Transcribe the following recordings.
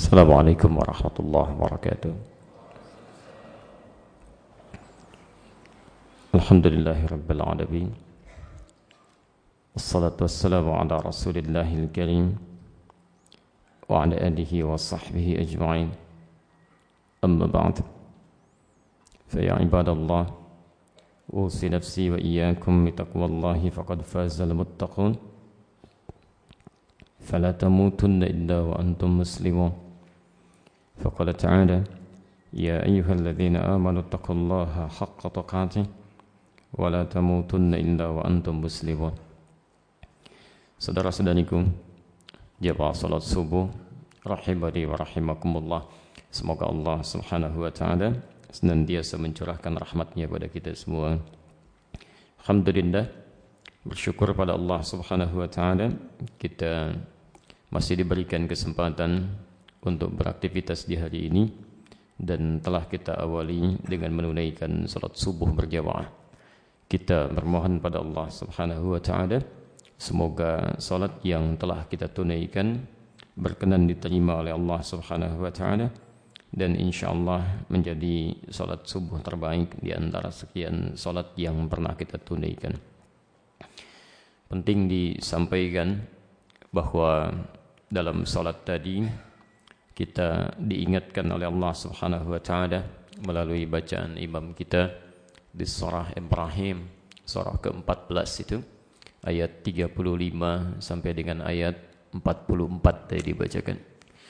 Assalamualaikum warahmatullahi wabarakatuh. Alhamdulillahirabbil alamin. Wassalatu wassalamu ala Rasulillahil karim wa ala alihi wa sahbihi ajma'in. Amma ba'd. Fa ya ibadallah, usi nafsi wa iyyakum bitaqwallahi faqad fazal muttaqun. فلا تموتن إلا وأنتم مسلمون فقال تعالى يا أيها الذين آمنوا اتقوا الله حق تقاته ولا تموتن إلا وأنتم مسلمون. Saudara-saudariku, jamaah salat subuh rahimani wa rahimakumullah, semoga Allah subhanahu wa ta'ala senantiasa mencurahkan rahmatnya pada kita semua. Alhamdulillah, bersyukur pada Allah subhanahu wa ta'ala kita masih diberikan kesempatan untuk beraktivitas di hari ini, dan telah kita awali dengan menunaikan salat subuh berjamaah. Kita bermohon pada Allah subhanahu wa ta'ala semoga salat yang telah kita tunaikan berkenan diterima oleh Allah subhanahu wa ta'ala, dan insyaallah menjadi salat subuh terbaik di antara sekian salat yang pernah kita tunaikan. Penting disampaikan bahwa dalam salat tadi kita diingatkan oleh Allah subhanahu wa ta'ala melalui bacaan imam kita di surah Ibrahim, surah ke-14 itu, ayat 35 sampai dengan ayat 44 tadi dibacakan.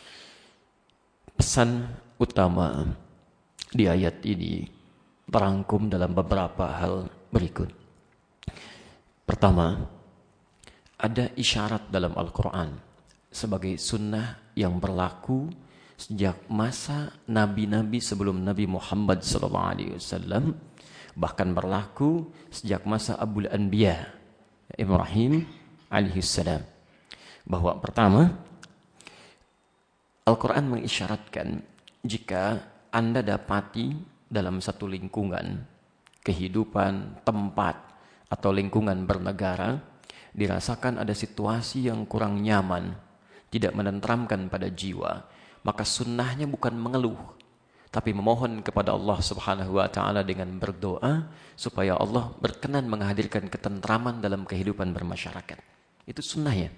Pesan utama di ayat ini terangkum dalam beberapa hal berikut. Pertama, ada isyarat dalam Al-Quran sebagai sunnah yang berlaku sejak masa nabi-nabi sebelum Nabi Muhammad SAW, bahkan berlaku sejak masa Abul Anbiya Ibrahim alaihissalam, bahwa pertama, Al-Quran mengisyaratkan jika Anda dapati dalam satu lingkungan kehidupan, tempat atau lingkungan bernegara dirasakan ada situasi yang kurang nyaman, tidak menenteramkan pada jiwa, maka sunnahnya bukan mengeluh, tapi memohon kepada Allah subhanahu wa ta'ala dengan berdoa supaya Allah berkenan menghadirkan ketentraman dalam kehidupan bermasyarakat. Itu sunnahnya.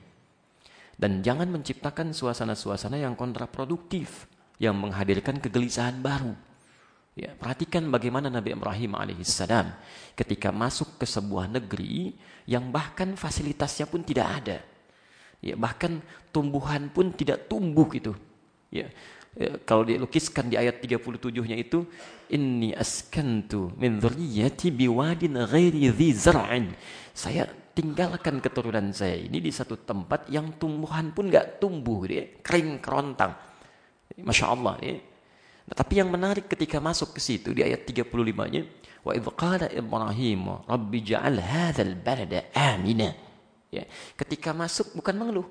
Dan jangan menciptakan suasana-suasana yang kontraproduktif, yang menghadirkan kegelisahan baru. Ya, perhatikan bagaimana Nabi Ibrahim alaihissalam ketika masuk ke sebuah negeri yang bahkan fasilitasnya pun tidak ada. Ya, bahkan tumbuhan pun tidak tumbuh gitu. Ya, kalau dilukiskan di ayat 37-nya itu, inni askantu min dzurriyyati biwadin ghairi dzi zar'in. Saya tinggalkan keturunan saya ini di satu tempat yang tumbuhan pun enggak tumbuh, dia kering kerontang. Masya Allah ya. Nah, tapi yang menarik ketika masuk ke situ di ayat 35-nya, wa idz qala Ibrahim rabbi ja'al hadzal balada amina. Ya, ketika masuk bukan mengeluh.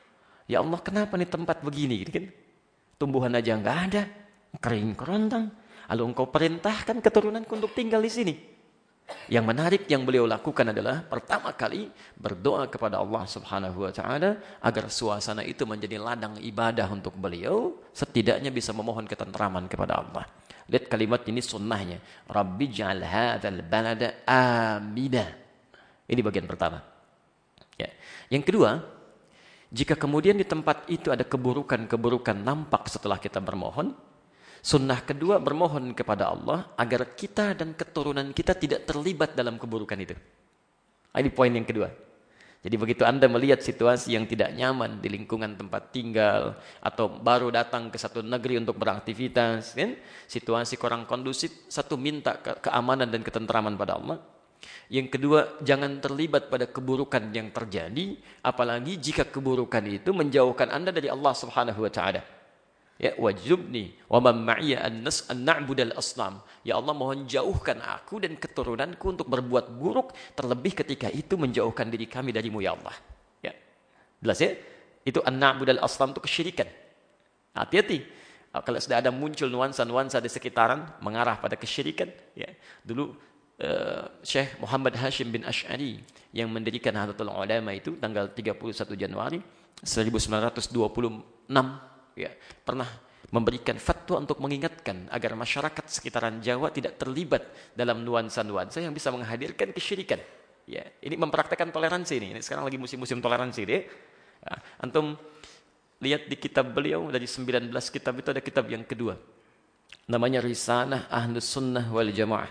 Ya Allah, kenapa nih tempat begini gitu kan? Tumbuhan aja enggak ada, kering kerontang. Lalu engkau perintahkan keturunanku untuk tinggal di sini. Yang menarik yang beliau lakukan adalah pertama kali berdoa kepada Allah subhanahu wa ta'ala agar suasana itu menjadi ladang ibadah untuk beliau, setidaknya bisa memohon ketentraman kepada Allah. Lihat kalimat ini sunnahnya, Rabbi ja'al hadzal balada amina. Ini bagian pertama. Ya. Yang kedua, jika kemudian di tempat itu ada keburukan-keburukan nampak setelah kita bermohon, sunnah kedua bermohon kepada Allah agar kita dan keturunan kita tidak terlibat dalam keburukan itu. Ini poin yang kedua. Jadi begitu Anda melihat situasi yang tidak nyaman di lingkungan tempat tinggal, atau baru datang ke satu negeri untuk beraktivitas, kan? Situasi kurang kondusif, satu minta keamanan dan ketentraman pada Allah. Yang kedua, jangan terlibat pada keburukan yang terjadi, apalagi jika keburukan itu menjauhkan Anda dari Allah subhanahu wa ta'ala. Ya, wajubni wa man ma'iya an na'budal asnam. Ya Allah, mohon jauhkan aku dan keturunanku untuk berbuat buruk, terlebih ketika itu menjauhkan diri kami darimu ya Allah. Ya. Jelas ya? Itu an na'budal asnam itu kesyirikan. Hati-hati. Kalau sudah ada muncul nuansa-nuansa di sekitaran mengarah pada kesyirikan, ya. Dulu Syekh Muhammad Hashim bin Ash'ari yang mendirikan Nahdlatul Ulama itu tanggal 31 Januari 1926 ya, pernah memberikan fatwa untuk mengingatkan agar masyarakat sekitaran Jawa tidak terlibat dalam nuansa-nuansa yang bisa menghadirkan kesyirikan. Ya, ini mempraktekkan toleransi ini. Ini sekarang lagi musim-musim toleransi deh. Ya, antum lihat di kitab beliau dari 19 kitab itu ada kitab yang kedua. Namanya Risalah Ahlus Sunnah wal Jamaah.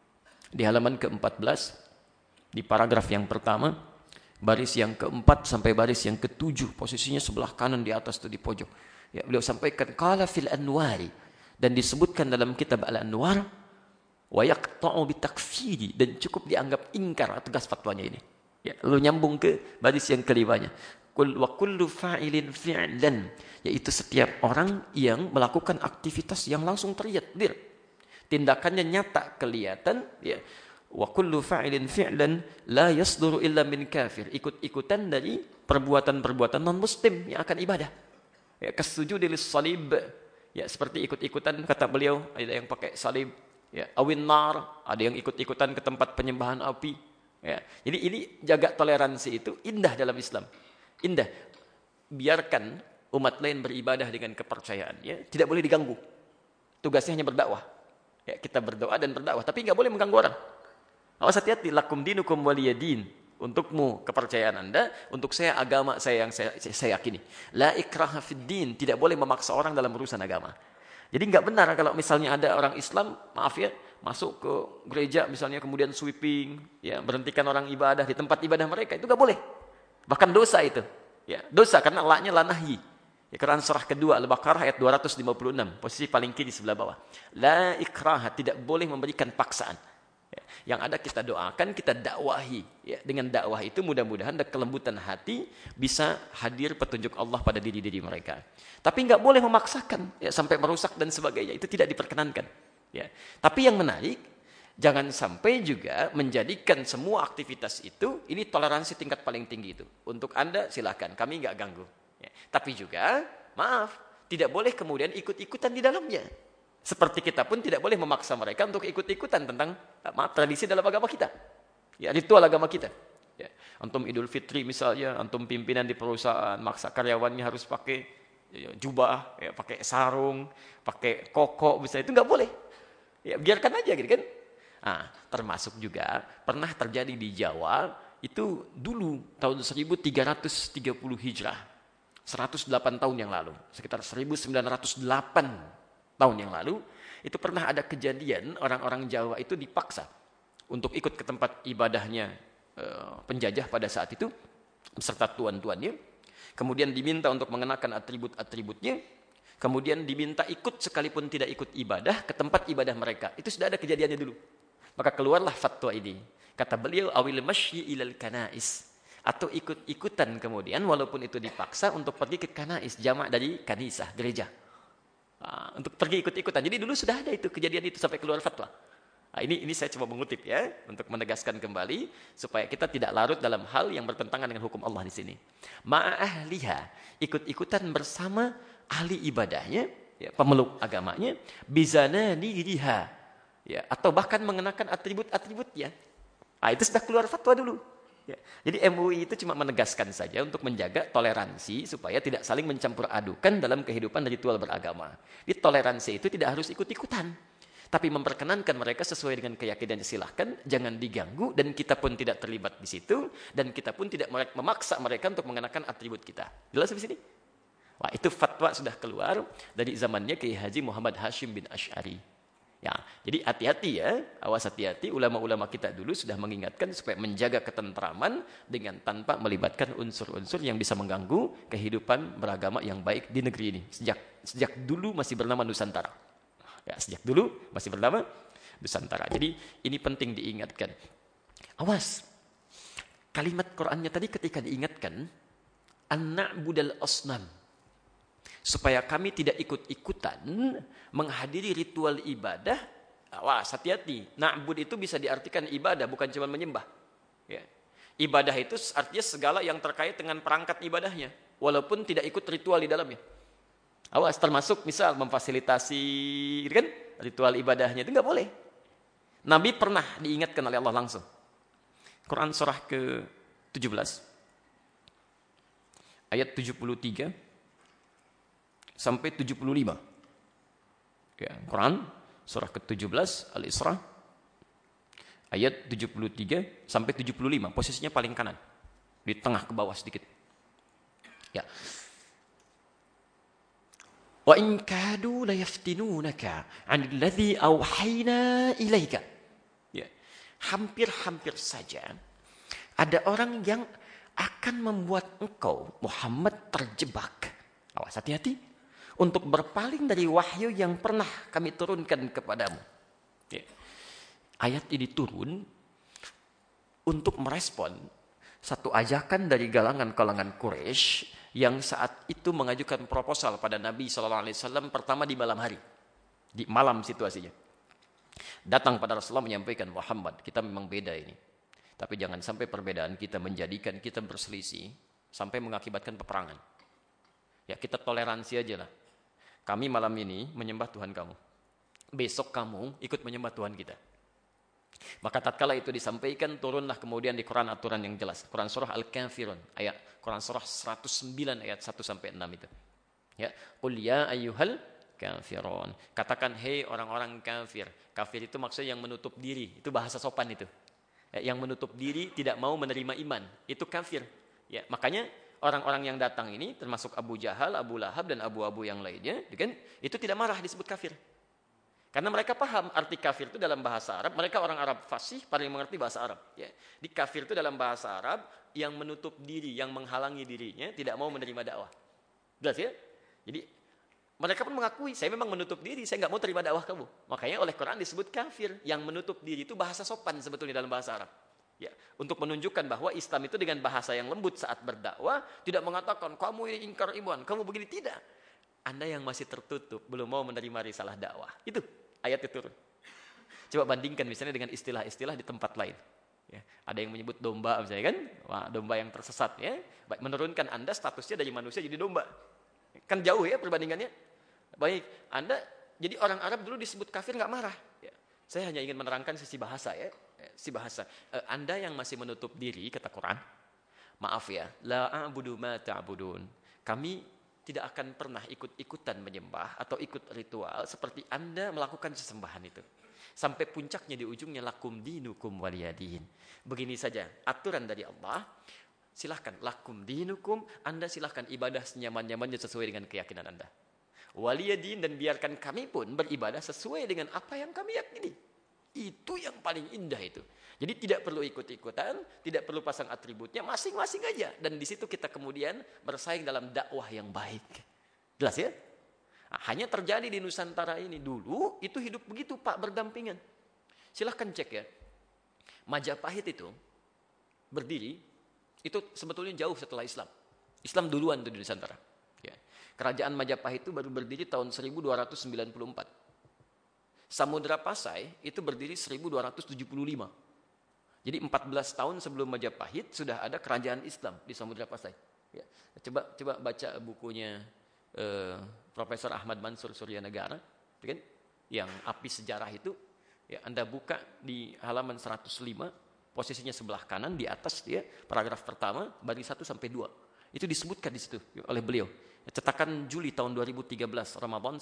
Di halaman ke-14 di paragraf yang pertama, baris yang ke-4 sampai baris yang ke-7, posisinya sebelah kanan di atas tuh di pojok. Ya, beliau sampaikan qala fil anwari, dan disebutkan dalam kitab Al-Anwar wa yaqta'u bitakfiri, dan cukup dianggap ingkar tegas fatwanya ini. Ya, lalu nyambung ke baris yang kelimanya. Wa kullu fa'ilin fi'lan, yaitu setiap orang yang melakukan aktivitas yang langsung terlihat, tindakannya nyata kelihatan, ya. Wa kullu fa'ilin fi'lan la yasduru illa min kafir, ikut-ikutan dari perbuatan-perbuatan non muslim yang akan ibadah. Ya, kasujudi lis-salib, ya, seperti ikut-ikutan kata beliau, ada yang pakai salib, ya, awin nar, ada yang ikut-ikutan ke tempat penyembahan api, ya. Jadi ini jaga toleransi itu indah dalam Islam. Indah. Biarkan umat lain beribadah dengan kepercayaan, ya, tidak boleh diganggu. Tugasnya hanya berdakwah. Ya, kita berdoa dan berdakwah, tapi enggak boleh mengganggu orang. Awas, hati-hati, lakum dinukum waliyadin. Untukmu kepercayaan Anda, untuk saya agama saya yang saya yakini. La ikraha fid din, tidak boleh memaksa orang dalam urusan agama. Jadi enggak benar kalau misalnya ada orang Islam, maaf ya, masuk ke gereja misalnya kemudian sweeping, ya, berhentikan orang ibadah di tempat ibadah mereka, itu enggak boleh. Bahkan dosa itu. Ya, dosa karena laknya la nahyi. Ya, Quran surah kedua Al-Baqarah ayat 256, posisi paling kiri sebelah bawah. La ikraha, tidak boleh memberikan paksaan. Yang ada kita doakan, kita dakwahi. Ya, dengan dakwah itu mudah-mudahan ada kelembutan hati, bisa hadir petunjuk Allah pada diri-diri mereka. Tapi nggak boleh memaksakan, ya, sampai merusak dan sebagainya. Itu tidak diperkenankan. Ya. Tapi yang menarik, jangan sampai juga menjadikan semua aktivitas itu, ini toleransi tingkat paling tinggi itu. Untuk Anda silakan, kami nggak ganggu. Ya. Tapi juga, maaf, tidak boleh kemudian ikut-ikutan di dalamnya. Seperti kita pun tidak boleh memaksa mereka untuk ikut-ikutan tentang tradisi dalam agama kita. Ya, ritual agama kita. Ya. Antum Idul Fitri misalnya, antum pimpinan di perusahaan, maksa karyawannya harus pakai jubah, ya, pakai sarung, pakai koko, misalnya, itu nggak boleh. Ya, biarkan aja gitu kan. Nah, termasuk juga pernah terjadi di Jawa, itu dulu tahun 1330 Hijrah. 108 tahun yang lalu, sekitar 1908 tahun yang lalu, itu pernah ada kejadian orang-orang Jawa itu dipaksa untuk ikut ke tempat ibadahnya penjajah pada saat itu beserta tuan-tuannya, kemudian diminta untuk mengenakan atribut-atributnya, kemudian diminta ikut sekalipun tidak ikut ibadah ke tempat ibadah mereka. Itu sudah ada kejadiannya dulu. Maka keluarlah fatwa ini. Kata beliau, awil masyi ilal kanais, atau ikut-ikutan kemudian walaupun itu dipaksa untuk pergi ke kanais, jamak dari kanisah, gereja. Untuk pergi ikut-ikutan. Jadi dulu sudah ada itu kejadian itu sampai keluar fatwa. Nah, ini saya coba mengutip ya untuk menegaskan kembali supaya kita tidak larut dalam hal yang bertentangan dengan hukum Allah di sini. Ma'ahliha, ikut-ikutan bersama ahli ibadahnya, ya, pemeluk agamanya, bizanani liha, ya, atau bahkan mengenakan atribut-atributnya. Nah, itu sudah keluar fatwa dulu. Ya. Jadi MUI itu cuma menegaskan saja untuk menjaga toleransi supaya tidak saling mencampur adukan dalam kehidupan ritual beragama. Di toleransi itu tidak harus ikut-ikutan, tapi memperkenankan mereka sesuai dengan keyakinannya, silahkan, jangan diganggu, dan kita pun tidak terlibat di situ, dan kita pun tidak memaksa mereka untuk mengenakan atribut kita. Jelas di sini? Wah, itu fatwa sudah keluar dari zamannya Kiai Haji Muhammad Hashim bin Asy'ari. Ya, jadi hati-hati ya, awas hati-hati, ulama-ulama kita dulu sudah mengingatkan supaya menjaga ketentraman dengan tanpa melibatkan unsur-unsur yang bisa mengganggu kehidupan beragama yang baik di negeri ini. Sejak dulu masih bernama Nusantara. Ya, sejak dulu masih bernama Nusantara. Jadi ini penting diingatkan. Awas, kalimat Qur'annya tadi ketika diingatkan, an-na'budal asnam, supaya kami tidak ikut-ikutan menghadiri ritual ibadah. Wah, hati-hati. Na'bud itu bisa diartikan ibadah, bukan cuma menyembah. Ya. Ibadah itu artinya segala yang terkait dengan perangkat ibadahnya, walaupun tidak ikut ritual di dalamnya. Awas, termasuk misal memfasilitasi kan, ritual ibadahnya, itu nggak boleh. Nabi pernah diingatkan oleh Allah langsung. Quran surah ke-17, ayat 73. sampai 75. Ya, Quran surah ke-17 Al-Isra ayat 73 sampai 75. Posisinya paling kanan. Di tengah ke bawah sedikit. Ya. Wa in kadu la yaftinunaka 'anil ladzi auhayna ilaika. Ya. Hampir-hampir saja ada orang yang akan membuat engkau Muhammad terjebak. Awas, hati-hati untuk berpaling dari wahyu yang pernah kami turunkan kepadamu. Ya. Ayat ini turun untuk merespon satu ajakan dari kalangan Quraisy yang saat itu mengajukan proposal pada Nabi SAW pertama di malam hari. Di malam situasinya. Datang pada Rasulullah menyampaikan, Muhammad, kita memang beda ini. Tapi jangan sampai perbedaan kita menjadikan kita berselisih sampai mengakibatkan peperangan. Ya, kita toleransi aja lah. Kami malam ini menyembah Tuhan kamu. Besok kamu ikut menyembah Tuhan kita. Maka tatkala itu disampaikan, turunlah kemudian di Quran aturan yang jelas. Quran surah Al-Kafirun, Quran surah 109 ayat 1 sampai 6 itu. Ya, qul ya ayyuhal kafirun. Katakan, hei orang-orang kafir. Kafir itu maksudnya yang menutup diri. Itu bahasa sopan itu. Ya, yang menutup diri tidak mau menerima iman. Itu kafir. Ya, makanya orang-orang yang datang ini termasuk Abu Jahal, Abu Lahab dan Abu-Abu yang lainnya, kan? Itu tidak marah disebut kafir. Karena mereka paham arti kafir itu dalam bahasa Arab. Mereka orang Arab fasih, paling mengerti bahasa Arab. Ya. Di kafir itu dalam bahasa Arab yang menutup diri, yang menghalangi dirinya, tidak mau menerima dakwah. Jelas ya? Jadi mereka pun mengakui, saya memang menutup diri, saya nggak mau terima dakwah kamu. Makanya oleh Quran disebut kafir. Yang menutup diri itu bahasa sopan sebetulnya dalam bahasa Arab. Ya, untuk menunjukkan bahwa Islam itu dengan bahasa yang lembut saat berdakwah, tidak mengatakan kamu ini ingkar iman, kamu begini, tidak. Anda yang masih tertutup, belum mau menerima risalah dakwah. Itu ayat itu turun. Coba bandingkan misalnya dengan istilah-istilah di tempat lain. Ya, ada yang menyebut domba misalnya kan, wah, domba yang tersesat ya, menurunkan Anda statusnya dari manusia jadi domba. Kan jauh ya perbandingannya. Baik, Anda jadi orang Arab dulu disebut kafir nggak marah. Ya, saya hanya ingin menerangkan sisi bahasa ya, sisi bahasa. Anda yang masih menutup diri kata Quran, maaf ya, la a'budu ma ta'budun. Kami tidak akan pernah ikut-ikutan menyembah atau ikut ritual seperti Anda melakukan sesembahan itu. Sampai puncaknya di ujungnya lakum dinukum waliyadin. Begini saja aturan dari Allah. Silahkan lakum dinukum, Anda silahkan ibadah senyaman-nyamannya sesuai dengan keyakinan Anda. Waliyadin, dan biarkan kami pun beribadah sesuai dengan apa yang kami yakini. Itu yang paling indah itu. Jadi tidak perlu ikut-ikutan, tidak perlu pasang atributnya, masing-masing aja. Dan di situ kita kemudian bersaing dalam dakwah yang baik. Jelas ya? Nah, hanya terjadi di Nusantara ini. Dulu itu hidup begitu Pak, berdampingan. Silahkan cek ya. Majapahit itu berdiri, itu sebetulnya jauh setelah Islam. Islam duluan tuh di Nusantara. Ya. Kerajaan Majapahit itu baru berdiri tahun 1294. Samudra Pasai itu berdiri 1275. Jadi 14 tahun sebelum Majapahit sudah ada kerajaan Islam di Samudra Pasai. Ya. Coba baca bukunya Profesor Ahmad Mansur Suryanegara, kan? Yang Api Sejarah itu. Ya, Anda buka di halaman 105, posisinya sebelah kanan di atas dia, paragraf pertama, baris 1 sampai 2. Itu disebutkan di situ oleh beliau. Cetakan Juli tahun 2013, Ramadan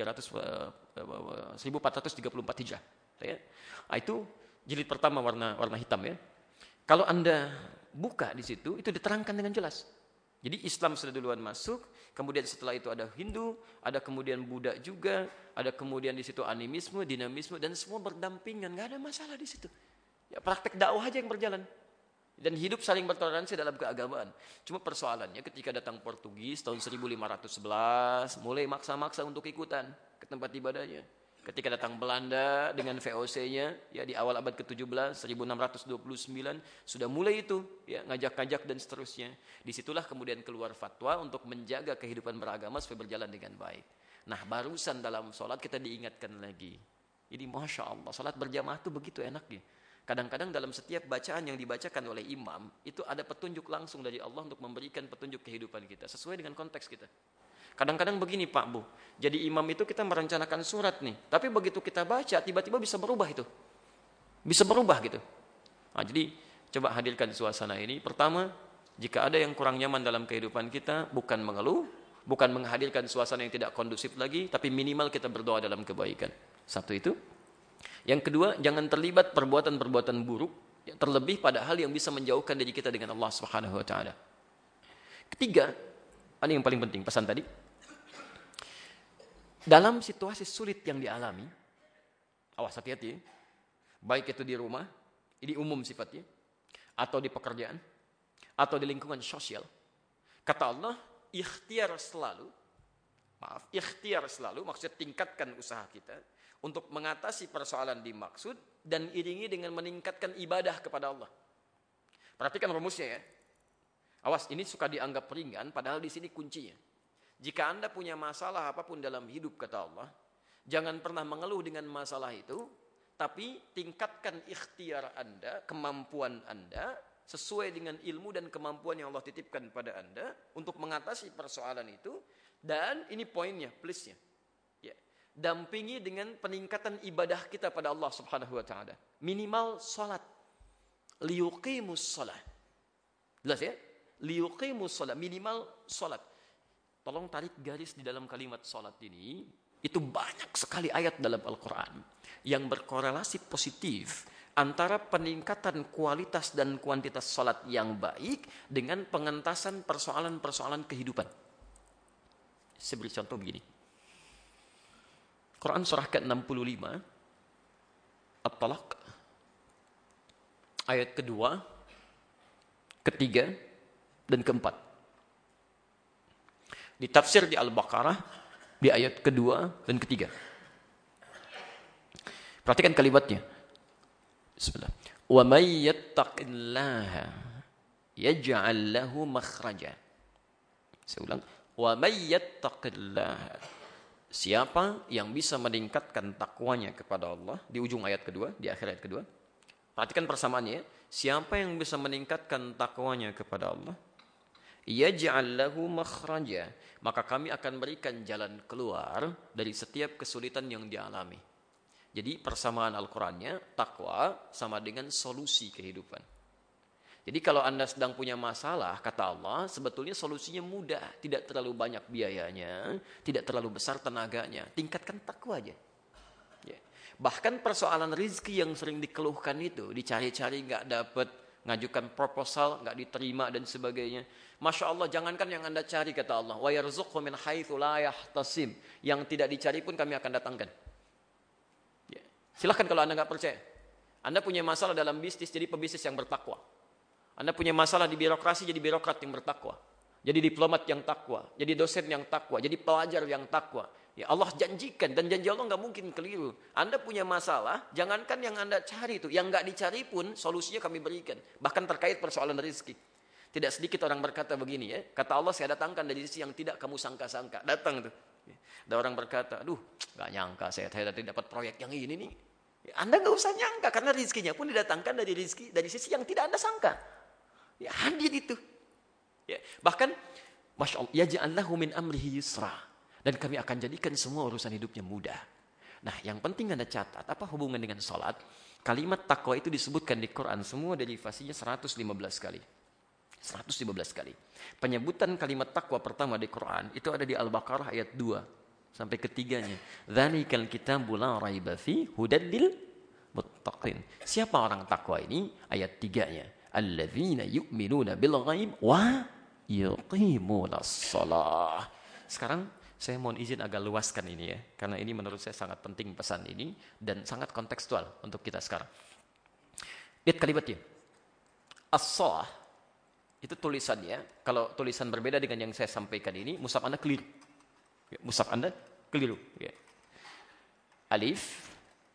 1434 Hijrah. Ya. Itu jilid pertama warna hitam ya. Kalau Anda buka di situ, itu diterangkan dengan jelas. Jadi Islam sudah duluan masuk, kemudian setelah itu ada Hindu, ada kemudian Buddha juga, ada kemudian di situ animisme, dinamisme, dan semua berdampingan, nggak ada masalah di situ. Ya, praktek dakwah aja yang berjalan. Dan hidup saling bertoleransi dalam keagamaan. Cuma persoalannya ketika datang Portugis tahun 1511, mulai maksa-maksa untuk ikutan ke tempat ibadahnya. Ketika datang Belanda dengan VOC-nya, ya di awal abad ke-17, 1629, sudah mulai itu, ya ngajak-ngajak dan seterusnya. Disitulah kemudian keluar fatwa untuk menjaga kehidupan beragama supaya berjalan dengan baik. Nah, barusan dalam sholat kita diingatkan lagi. Jadi Masya Allah, sholat berjamaah itu begitu enaknya. Kadang-kadang dalam setiap bacaan yang dibacakan oleh imam, itu ada petunjuk langsung dari Allah untuk memberikan petunjuk kehidupan kita, sesuai dengan konteks kita. Kadang-kadang begini Pak Bu, jadi imam itu kita merencanakan surat nih, tapi begitu kita baca, tiba-tiba bisa berubah itu. Bisa berubah gitu. Nah, jadi coba hadirkan suasana ini. Pertama, jika ada yang kurang nyaman dalam kehidupan kita, bukan mengeluh, bukan menghadirkan suasana yang tidak kondusif lagi, tapi minimal kita berdoa dalam kebaikan. Satu itu. Yang kedua, jangan terlibat perbuatan-perbuatan buruk, terlebih pada hal yang bisa menjauhkan diri kita dengan Allah Subhanahu wa taala. Ketiga, ini yang paling penting pesan tadi. Dalam situasi sulit yang dialami, awas hati-hati, baik itu di rumah, ini umum sifatnya, atau di pekerjaan, atau di lingkungan sosial. Kata Allah, ikhtiar selalu, maksudnya tingkatkan usaha kita untuk mengatasi persoalan dimaksud dan iringi dengan meningkatkan ibadah kepada Allah. Perhatikan rumusnya ya. Awas, ini suka dianggap ringan, padahal di sini kuncinya. Jika Anda punya masalah apapun dalam hidup, kata Allah, jangan pernah mengeluh dengan masalah itu, tapi tingkatkan ikhtiar Anda, kemampuan Anda, sesuai dengan ilmu dan kemampuan yang Allah titipkan pada Anda, untuk mengatasi persoalan itu, dan ini poinnya, plusnya. Ya. Dampingi dengan peningkatan ibadah kita pada Allah Subhanahu wa taala. Minimal salat. Liyuqimus shalah. Jelas ya? Liyuqimus shalah, minimal salat. Tolong tarik garis di dalam kalimat salat ini. Itu banyak sekali ayat dalam Al-Quran yang berkorelasi positif antara peningkatan kualitas dan kuantitas salat yang baik dengan pengentasan persoalan-persoalan kehidupan. Saya beri contoh begini. Quran surah ke-65 At-Talaq ayat kedua, ketiga, dan keempat. Ditafsir di Al-Baqarah di ayat kedua dan ketiga. Perhatikan kalimatnya. Bismillah. Wa may yattaqillaha yaj'al lahu makhraja. Saya ulang. Wa may yattaqillaha. Siapa yang bisa meningkatkan takwanya kepada Allah di ujung ayat kedua, di akhir ayat kedua. Perhatikan persamaannya ya. Siapa yang bisa meningkatkan takwanya kepada Allah, yaj'al lahu makhraja, maka kami akan berikan jalan keluar dari setiap kesulitan yang dialami. Jadi persamaan Al-Qur'annya, takwa sama dengan solusi kehidupan. Jadi kalau Anda sedang punya masalah, kata Allah, sebetulnya solusinya mudah, tidak terlalu banyak biayanya, tidak terlalu besar tenaganya, tingkatkan takwa aja. Ya. Bahkan persoalan rizki yang sering dikeluhkan itu, dicari-cari nggak dapat, ngajukan proposal nggak diterima dan sebagainya. Masya Allah, jangankan yang Anda cari, kata Allah, wa yarzuqhu min haitsu la yahtasib, yang tidak dicari pun kami akan datangkan. Ya. Silahkan kalau Anda nggak percaya. Anda punya masalah dalam bisnis, jadi pebisnis yang bertakwa. Anda punya masalah di birokrasi, jadi birokrat yang bertakwa. Jadi diplomat yang takwa, jadi dosen yang takwa, jadi pelajar yang takwa. Ya, Allah janjikan, dan janji Allah nggak mungkin keliru. Anda punya masalah, jangankan yang Anda cari itu, yang nggak dicari pun solusinya kami berikan. Bahkan terkait persoalan rezeki. Tidak sedikit orang berkata begini ya, kata Allah, saya datangkan dari sisi yang tidak kamu sangka-sangka. Datang tuh. Ada orang berkata, aduh, nggak nyangka saya tadi dapat proyek yang ini nih. Ya, Anda nggak usah nyangka, karena rezekinya pun didatangkan dari sisi yang tidak Anda sangka. Ya, hadir itu. Ya, bahkan, Masya Allah, yaj'al lahu min amrihi yusra. Dan kami akan jadikan semua urusan hidupnya mudah. Nah, yang penting Anda catat, apa hubungan dengan salat? Kalimat takwa itu disebutkan di Quran, semua derivasinya 115 kali. 115 kali. Penyebutan kalimat takwa pertama di Quran itu ada di Al-Baqarah ayat 2 sampai ketiganya. Dzalikal kitabu la raiba fi hudal lil muttaqin. Siapa orang takwa ini? Ayat 3-nya. Alladzina yu'minuna bil ghaib wa yuqimunas shalah. Sekarang saya mohon izin agak luaskan ini ya, karena ini menurut saya sangat penting pesan ini dan sangat kontekstual untuk kita sekarang. Lihat kalimatnya. As-shalah itu tulisannya, kalau tulisan berbeda dengan yang saya sampaikan ini, mushaf Anda keliru. Ya, mushaf Anda keliru. Ya. Alif,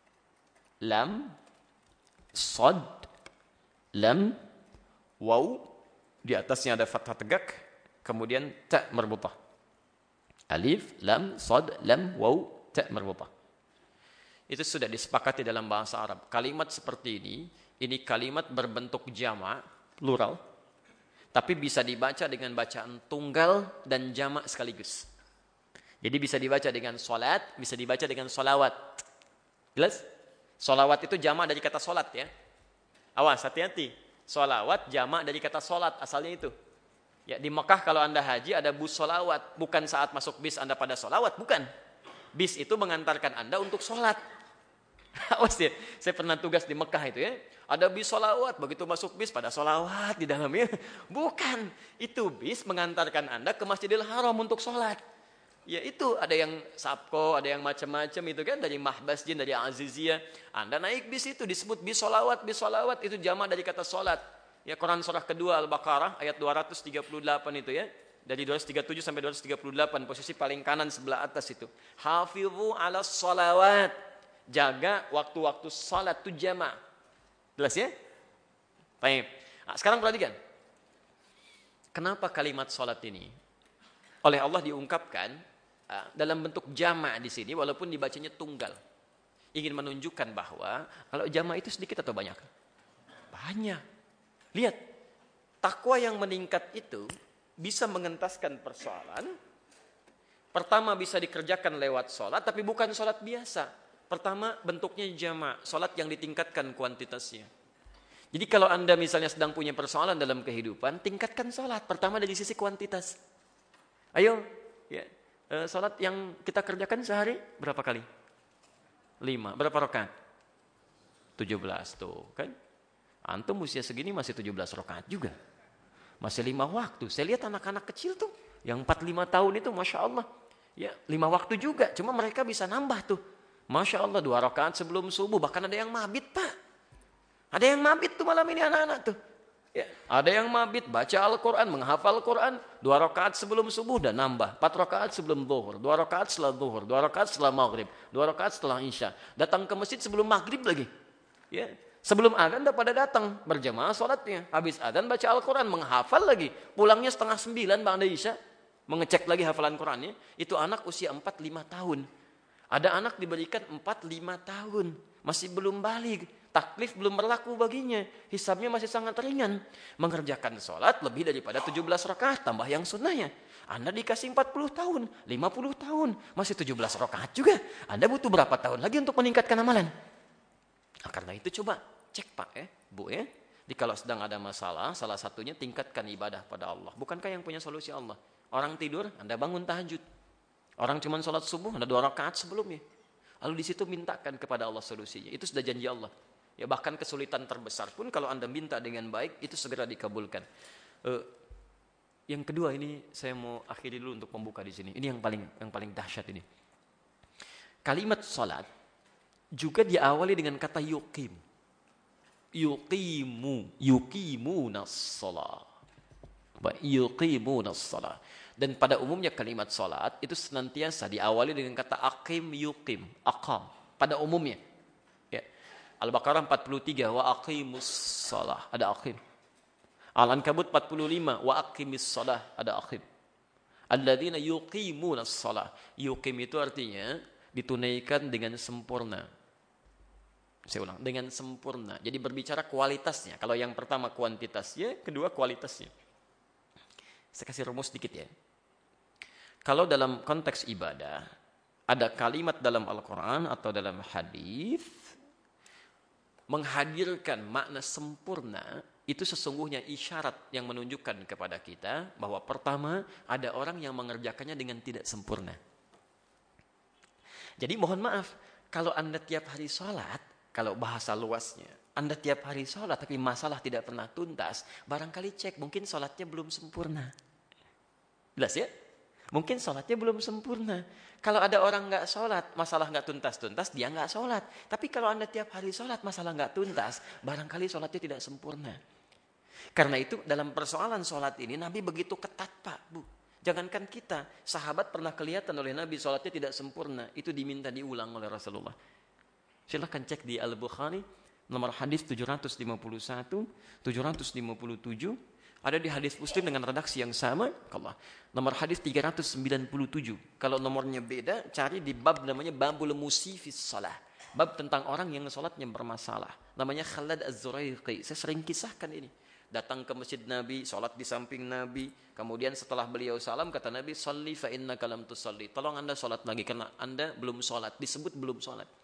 lam, shad, lam, waw, di atasnya ada fathah tegak, kemudian ta marbutah. Alif, lam, shad, lam, waw, ta marbutah. Itu sudah disepakati dalam bahasa Arab. Kalimat seperti ini kalimat berbentuk jamak, plural, tapi bisa dibaca dengan bacaan tunggal dan jamak sekaligus. Jadi bisa dibaca dengan solat, bisa dibaca dengan solawat. Jelas? Solawat itu jamak dari kata solat ya. Awas, hati-hati. Solawat jamak dari kata solat, asalnya itu. Ya, di Mekah kalau Anda haji ada bus sholawat. Bukan saat masuk bis Anda pada sholawat, bukan. Bis itu mengantarkan Anda untuk sholat. Awas ya, saya pernah tugas di Mekah itu ya. Ada bis sholawat, begitu masuk bis pada sholawat di dalamnya. Bukan, itu bis mengantarkan Anda ke Masjidil Haram untuk sholat. Ya itu, ada yang Sabko, ada yang macam-macam itu kan. Dari Mahbasjin, dari Aziziyah. Anda naik bis itu disebut bis sholawat itu jamaah dari kata sholat. Ya, Quran surah kedua Al-Baqarah ayat 238 itu ya. Dari 237 sampai 238, posisi paling kanan sebelah atas itu. Hafidhu ala sholawat. Jaga waktu-waktu salat itu jamaah. Jelas ya? Baik. Nah, sekarang perhatikan. Kenapa kalimat salat ini oleh Allah diungkapkan dalam bentuk jamaah di sini walaupun dibacanya tunggal. Ingin menunjukkan bahwa kalau jamaah itu sedikit atau banyak? Banyak. Lihat, takwa yang meningkat itu bisa mengentaskan persoalan. Pertama bisa dikerjakan lewat sholat, tapi bukan sholat biasa. Pertama bentuknya jamaah, sholat yang ditingkatkan kuantitasnya. Jadi kalau Anda misalnya sedang punya persoalan dalam kehidupan, tingkatkan sholat. Pertama dari sisi kuantitas. Ayo, ya, sholat yang kita kerjakan sehari berapa kali? 5. Berapa rakaat? 17 tuh, kan? Antum usia segini masih 17 rakaat juga. Masih 5 waktu. Saya lihat anak-anak kecil tuh, yang 4-5 tahun itu Masya Allah. Ya, 5 waktu juga. Cuma mereka bisa nambah tuh. Masya Allah, 2 rakaat sebelum subuh. Bahkan ada yang mabit, Pak. Ada yang mabit tuh malam ini anak-anak tuh. Ya, ada yang mabit, baca Al-Quran, menghafal Al-Quran. 2 rakaat sebelum subuh dan nambah. 4 rakaat sebelum zuhur. 2 rakaat setelah zuhur. 2 rakaat setelah maghrib. 2 rakaat setelah isya. Datang ke masjid sebelum maghrib lagi. Ya. Sebelum adzan udah pada datang berjamaah sholatnya. Habis adzan baca Al-Quran, menghafal lagi. Pulangnya 8:30 ba'da isya, mengecek lagi hafalan Qurannya. Itu anak usia 4-5 tahun. Ada anak diberikan 4-5 tahun, masih belum balik. Taklif belum berlaku baginya. Hisabnya masih sangat ringan. Mengerjakan sholat lebih daripada 17 rakaat, tambah yang sunnahnya. Anda dikasih 40 tahun, 50 tahun, masih 17 rakaat juga. Anda butuh berapa tahun lagi untuk meningkatkan amalan? Nah, karena itu coba cek Pak Bu ya. Jadi kalau sedang ada masalah, salah satunya tingkatkan ibadah pada Allah. Bukankah yang punya solusi Allah? Orang tidur, Anda bangun tahajud. Orang cuma sholat subuh, Anda 2 rakaat sebelumnya. Lalu di situ mintakan kepada Allah solusinya. Itu sudah janji Allah. Ya bahkan kesulitan terbesar pun kalau Anda minta dengan baik, itu segera dikabulkan. Yang kedua ini saya mau akhiri dulu untuk membuka di sini. Ini yang paling dahsyat ini. Kalimat salat juga diawali dengan kata yuqim. Yuqimunas shalah. Yuqimunas shalah. Dan pada umumnya kalimat salat itu senantiasa diawali dengan kata aqim yuqim, aqam. Pada umumnya. Ya. Al-Baqarah 43 wa aqimus shalah, ada aqim. Al-Ankabut 45 wa aqimis shalah, ada aqim. Alladzina yuqimunas shalah. Yuqim itu artinya ditunaikan dengan sempurna. Saya ulang, dengan sempurna. Jadi berbicara kualitasnya. Kalau yang pertama kuantitasnya, kedua kualitasnya. Saya kasih rumus sedikit ya. Kalau dalam konteks ibadah, ada kalimat dalam Al-Quran atau dalam hadis menghadirkan makna sempurna, itu sesungguhnya isyarat yang menunjukkan kepada kita bahwa pertama, ada orang yang mengerjakannya dengan tidak sempurna. Jadi mohon maaf, kalau Anda tiap hari sholat, kalau bahasa luasnya, Anda tiap hari sholat tapi masalah tidak pernah tuntas, barangkali cek, mungkin sholatnya belum sempurna. Jelas ya? Mungkin sholatnya belum sempurna. Kalau ada orang nggak sholat, masalah nggak tuntas-tuntas, dia nggak sholat. Tapi kalau Anda tiap hari sholat, masalah nggak tuntas, barangkali sholatnya tidak sempurna. Karena itu dalam persoalan sholat ini, Nabi begitu ketat Pak, Bu. Jangankan kita, sahabat pernah kelihatan oleh Nabi sholatnya tidak sempurna. Itu diminta diulang oleh Rasulullah. Silahkan cek di Al-Bukhari, nomor hadis 751, 757, ada di hadis Muslim dengan redaksi yang sama, nomor hadis 397. Kalau nomornya beda, cari di bab namanya Babul Musifis Shalah. Bab tentang orang yang sholatnya bermasalah. Namanya Khalad Az-Zuraiqi. Saya sering kisahkan ini. Datang ke masjid Nabi, sholat di samping Nabi. Kemudian setelah beliau salam, kata Nabi, "Shalli fa innaka lam tusalli." Tolong Anda sholat lagi, karena Anda belum sholat. Disebut belum sholat.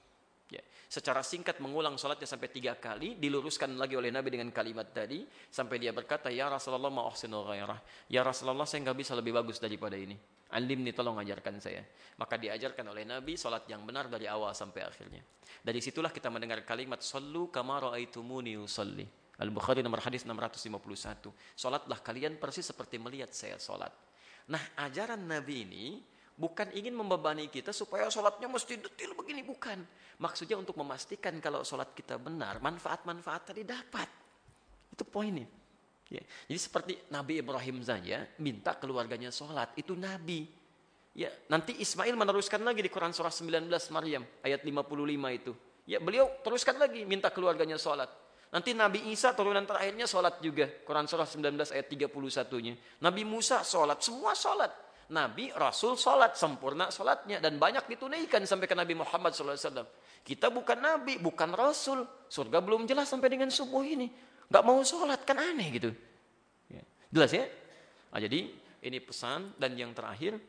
Ya, secara singkat mengulang sholatnya sampai 3 kali, diluruskan lagi oleh Nabi dengan kalimat tadi, sampai dia berkata, ya Rasulullah ma uhsinu ghairah. Ya Rasulullah, saya nggak bisa lebih bagus daripada ini. Alimni, tolong ajarkan saya. Maka diajarkan oleh Nabi sholat yang benar dari awal sampai akhirnya. Dari situlah kita mendengar kalimat, sallu kama ra'aitumuni usalli. Al-Bukhari nomor hadis 651. Sholatlah kalian persis seperti melihat saya sholat. Nah, ajaran Nabi ini bukan ingin membebani kita supaya sholatnya mesti detail begini, bukan. Maksudnya untuk memastikan kalau sholat kita benar, manfaat-manfaat tadi dapat. Itu poinnya. Ya. Jadi seperti Nabi Ibrahim saja minta keluarganya sholat, itu Nabi. Ya, nanti Ismail meneruskan lagi di Quran surah 19 Maryam ayat 55 itu. Ya, beliau teruskan lagi minta keluarganya sholat. Nanti Nabi Isa turunan terakhirnya sholat juga. Quran surah 19 ayat 31-nya. Nabi Musa sholat, semua sholat. Nabi, Rasul sholat, sempurna sholatnya. Dan banyak ditunaikan sampai ke Nabi Muhammad SAW. Kita bukan Nabi, bukan Rasul. Surga belum jelas sampai dengan subuh ini. Gak mau sholat, kan aneh gitu. Ya. Jelas ya? Nah, jadi ini pesan. Dan yang terakhir,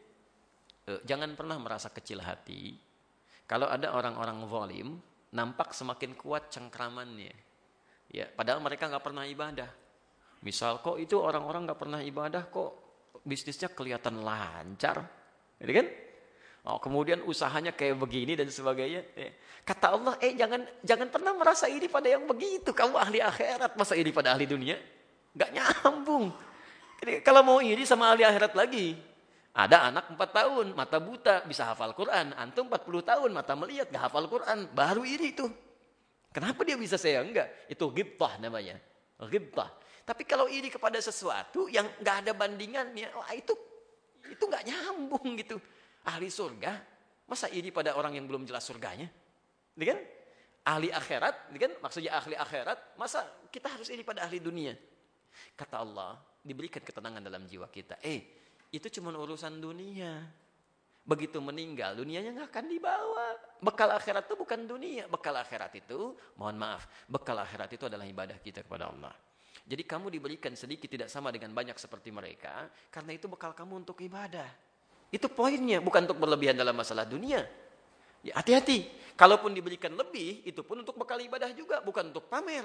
jangan pernah merasa kecil hati. Kalau ada orang-orang zalim, nampak semakin kuat cengkramannya. Ya, padahal mereka nggak pernah ibadah. Misal kok itu orang-orang nggak pernah ibadah, kok bisnisnya kelihatan lancar, gitu kan? Oh, kemudian usahanya kayak begini dan sebagainya. Kata Allah, jangan pernah merasa iri pada yang begitu. Kamu ahli akhirat, masa iri pada ahli dunia? Nggak nyambung. Jadi, kalau mau iri sama ahli akhirat lagi, ada anak 4 tahun, mata buta, bisa hafal Quran. Antum 40 tahun, mata melihat, nggak hafal Quran, baru iri itu. Kenapa dia bisa, saya enggak? Itu ghibtah namanya. Ghibtah. Tapi kalau iri kepada sesuatu yang enggak ada bandingannya, wah itu enggak nyambung gitu. Ahli surga, masa iri pada orang yang belum jelas surganya? Kan? Ahli akhirat, kan? Maksudnya ahli akhirat, masa kita harus iri pada ahli dunia? Kata Allah, diberikan ketenangan dalam jiwa kita. Itu cuma urusan dunia. Begitu meninggal, dunianya nggak akan dibawa. Bekal akhirat itu bukan dunia. Bekal akhirat itu, mohon maaf, bekal akhirat itu adalah ibadah kita kepada Allah. Jadi kamu diberikan sedikit tidak sama dengan banyak seperti mereka, karena itu bekal kamu untuk ibadah. Itu poinnya, bukan untuk berlebihan dalam masalah dunia. Ya, hati-hati. Kalaupun diberikan lebih, itu pun untuk bekal ibadah juga, bukan untuk pamer.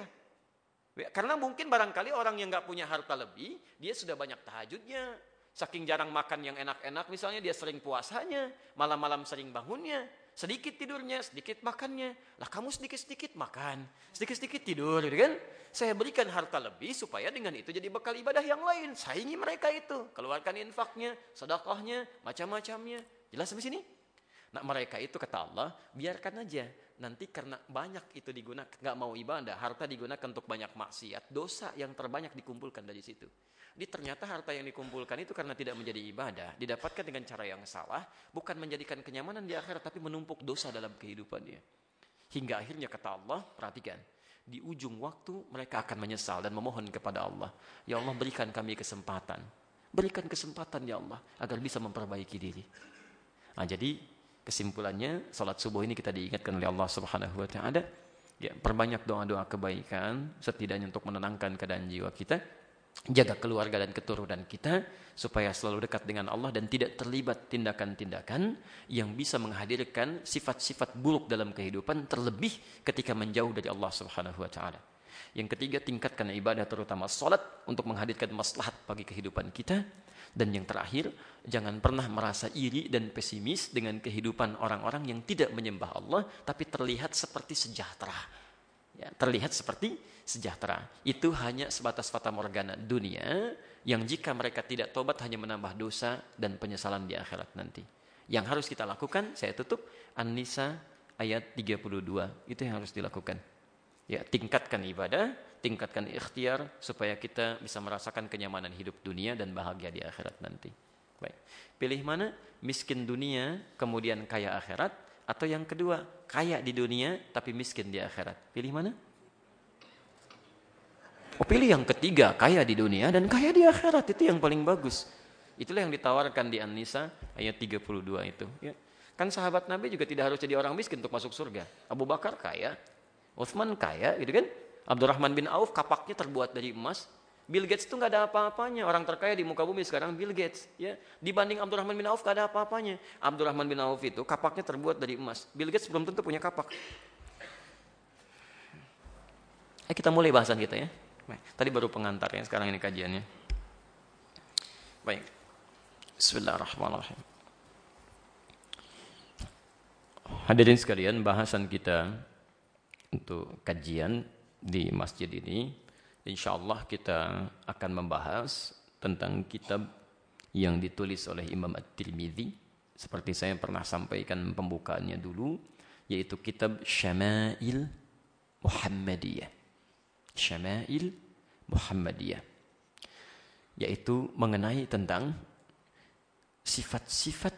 Ya, karena mungkin barangkali orang yang nggak punya harta lebih, dia sudah banyak tahajudnya. Saking jarang makan yang enak-enak, misalnya dia sering puasanya, malam-malam sering bangunnya, sedikit tidurnya, sedikit makannya. Lah kamu sedikit-sedikit makan, sedikit-sedikit tidur, gitu kan? Saya berikan harta lebih supaya dengan itu jadi bekal ibadah yang lain. Saingi mereka itu, keluarkan infaknya, sedekahnya, macam-macamnya. Jelas sampai sini? Nah mereka itu kata Allah, biarkan aja. Nanti karena banyak itu digunakan, nggak mau ibadah, harta digunakan untuk banyak maksiat, dosa yang terbanyak dikumpulkan dari situ. Jadi ternyata harta yang dikumpulkan itu karena tidak menjadi ibadah, didapatkan dengan cara yang salah, bukan menjadikan kenyamanan di akhirat, tapi menumpuk dosa dalam kehidupannya. Hingga akhirnya kata Allah, perhatikan, di ujung waktu mereka akan menyesal dan memohon kepada Allah. Ya Allah, berikan kami kesempatan. Berikan kesempatan ya Allah, agar bisa memperbaiki diri. Nah, jadi kesimpulannya, salat subuh ini kita diingatkan oleh Allah Subhanahu wa Ta'ala. Ya, perbanyak doa-doa kebaikan, setidaknya untuk menenangkan keadaan jiwa kita. Jaga keluarga dan keturunan kita supaya selalu dekat dengan Allah dan tidak terlibat tindakan-tindakan yang bisa menghadirkan sifat-sifat buruk dalam kehidupan, terlebih ketika menjauh dari Allah Subhanahu wa Ta'ala. Yang ketiga, tingkatkan ibadah terutama salat untuk menghadirkan maslahat bagi kehidupan kita. Dan yang terakhir, jangan pernah merasa iri dan pesimis dengan kehidupan orang-orang yang tidak menyembah Allah tapi terlihat seperti sejahtera. Ya, terlihat seperti sejahtera. Itu hanya sebatas fata morgana dunia yang jika mereka tidak tobat hanya menambah dosa dan penyesalan di akhirat nanti. Yang harus kita lakukan, saya tutup, An-Nisa ayat 32. Itu yang harus dilakukan. Ya, tingkatkan ibadah, tingkatkan ikhtiar supaya kita bisa merasakan kenyamanan hidup dunia dan bahagia di akhirat nanti. Baik. Pilih mana? Miskin dunia kemudian kaya akhirat, atau yang kedua, kaya di dunia tapi miskin di akhirat. Pilih mana? Pilih yang ketiga, kaya di dunia dan kaya di akhirat. Itu yang paling bagus. Itulah yang ditawarkan di An-Nisa ayat 32 itu. Ya. Kan sahabat Nabi juga tidak harus jadi orang miskin untuk masuk surga. Abu Bakar kaya, Utsman kaya, gitu kan? Abdurrahman bin Auf kapaknya terbuat dari emas. Bill Gates itu nggak ada apa-apanya. Orang terkaya di muka bumi sekarang Bill Gates. Ya, dibanding Abdurrahman bin Auf nggak ada apa-apanya. Abdurrahman bin Auf itu kapaknya terbuat dari emas. Bill Gates belum tentu punya kapak. Kita mulai bahasan kita ya. Baik. Tadi baru pengantarnya, sekarang ini kajiannya. Baik. Bismillahirrahmanirrahim. Hadirin sekalian, bahasan kita untuk kajian di masjid ini, insyaallah kita akan membahas tentang kitab yang ditulis oleh Imam At-Tirmidzi. Seperti saya pernah sampaikan pembukaannya dulu, yaitu kitab Syama'il Muhammadiyah. Syama'il Muhammadiyah. Yaitu mengenai tentang sifat-sifat,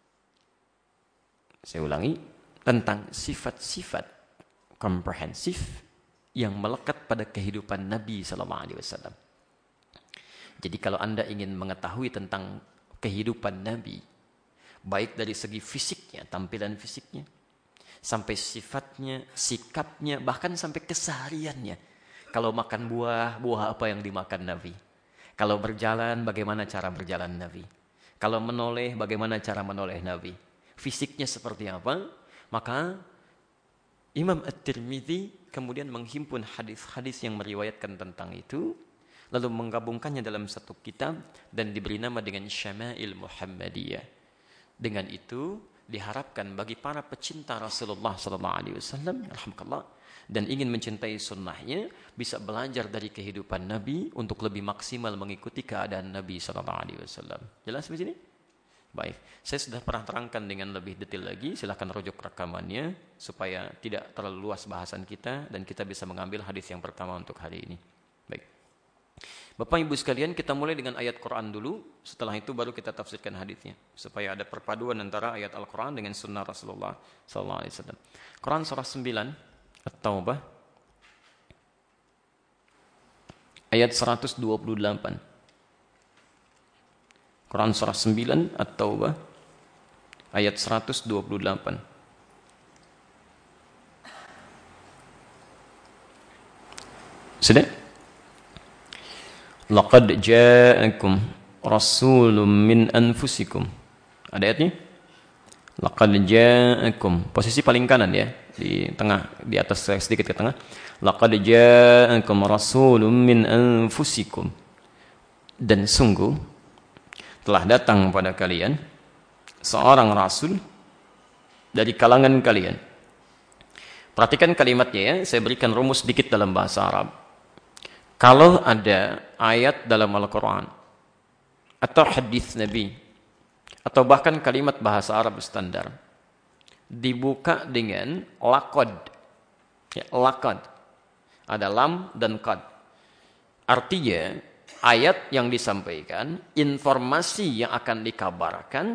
saya ulangi, tentang sifat-sifat komprehensif yang melekat pada kehidupan Nabi SAW. Jadi kalau Anda ingin mengetahui tentang kehidupan Nabi, baik dari segi fisiknya, tampilan fisiknya, sampai sifatnya, sikapnya, bahkan sampai kesehariannya. Kalau makan buah, buah apa yang dimakan Nabi? Kalau berjalan, bagaimana cara berjalan Nabi? Kalau menoleh, bagaimana cara menoleh Nabi? Fisiknya seperti apa? Maka Imam At-Tirmidzi kemudian menghimpun hadis-hadis yang meriwayatkan tentang itu, lalu menggabungkannya dalam satu kitab dan diberi nama dengan Syama'il Muhammadiyah. Dengan itu diharapkan bagi para pecinta Rasulullah SAW, alhamdulillah, dan ingin mencintai sunnahnya, bisa belajar dari kehidupan Nabi untuk lebih maksimal mengikuti keadaan Nabi SAW. Jelas di sini? Baik, saya sudah pernah terangkan dengan lebih detail lagi, silahkan rujuk rekamannya supaya tidak terlalu luas bahasan kita dan kita bisa mengambil hadis yang pertama untuk hari ini. Baik, Bapak Ibu sekalian, kita mulai dengan ayat Quran dulu, setelah itu baru kita tafsirkan hadisnya supaya ada perpaduan antara ayat Al-Quran dengan sunnah Rasulullah SAW. Quran surah 9 At-Taubah ayat 128. Quran surah 9 At-Taubah ayat 128. Sudah? Laqad ja'akum rasulun min anfusikum. Ada ayatnya? Laqad ja'akum. Posisi paling kanan ya, di tengah, di atas sedikit ke tengah. Laqad ja'akum rasulun min anfusikum. Dan sungguh telah datang pada kalian seorang rasul dari kalangan kalian. Perhatikan kalimatnya ya, saya berikan rumus sedikit dalam bahasa Arab. Kalau ada ayat dalam Al-Quran atau hadis Nabi atau bahkan kalimat bahasa Arab standar dibuka dengan laqad, ya, laqad, ada lam dan qad, artinya ayat yang disampaikan, informasi yang akan dikabarkan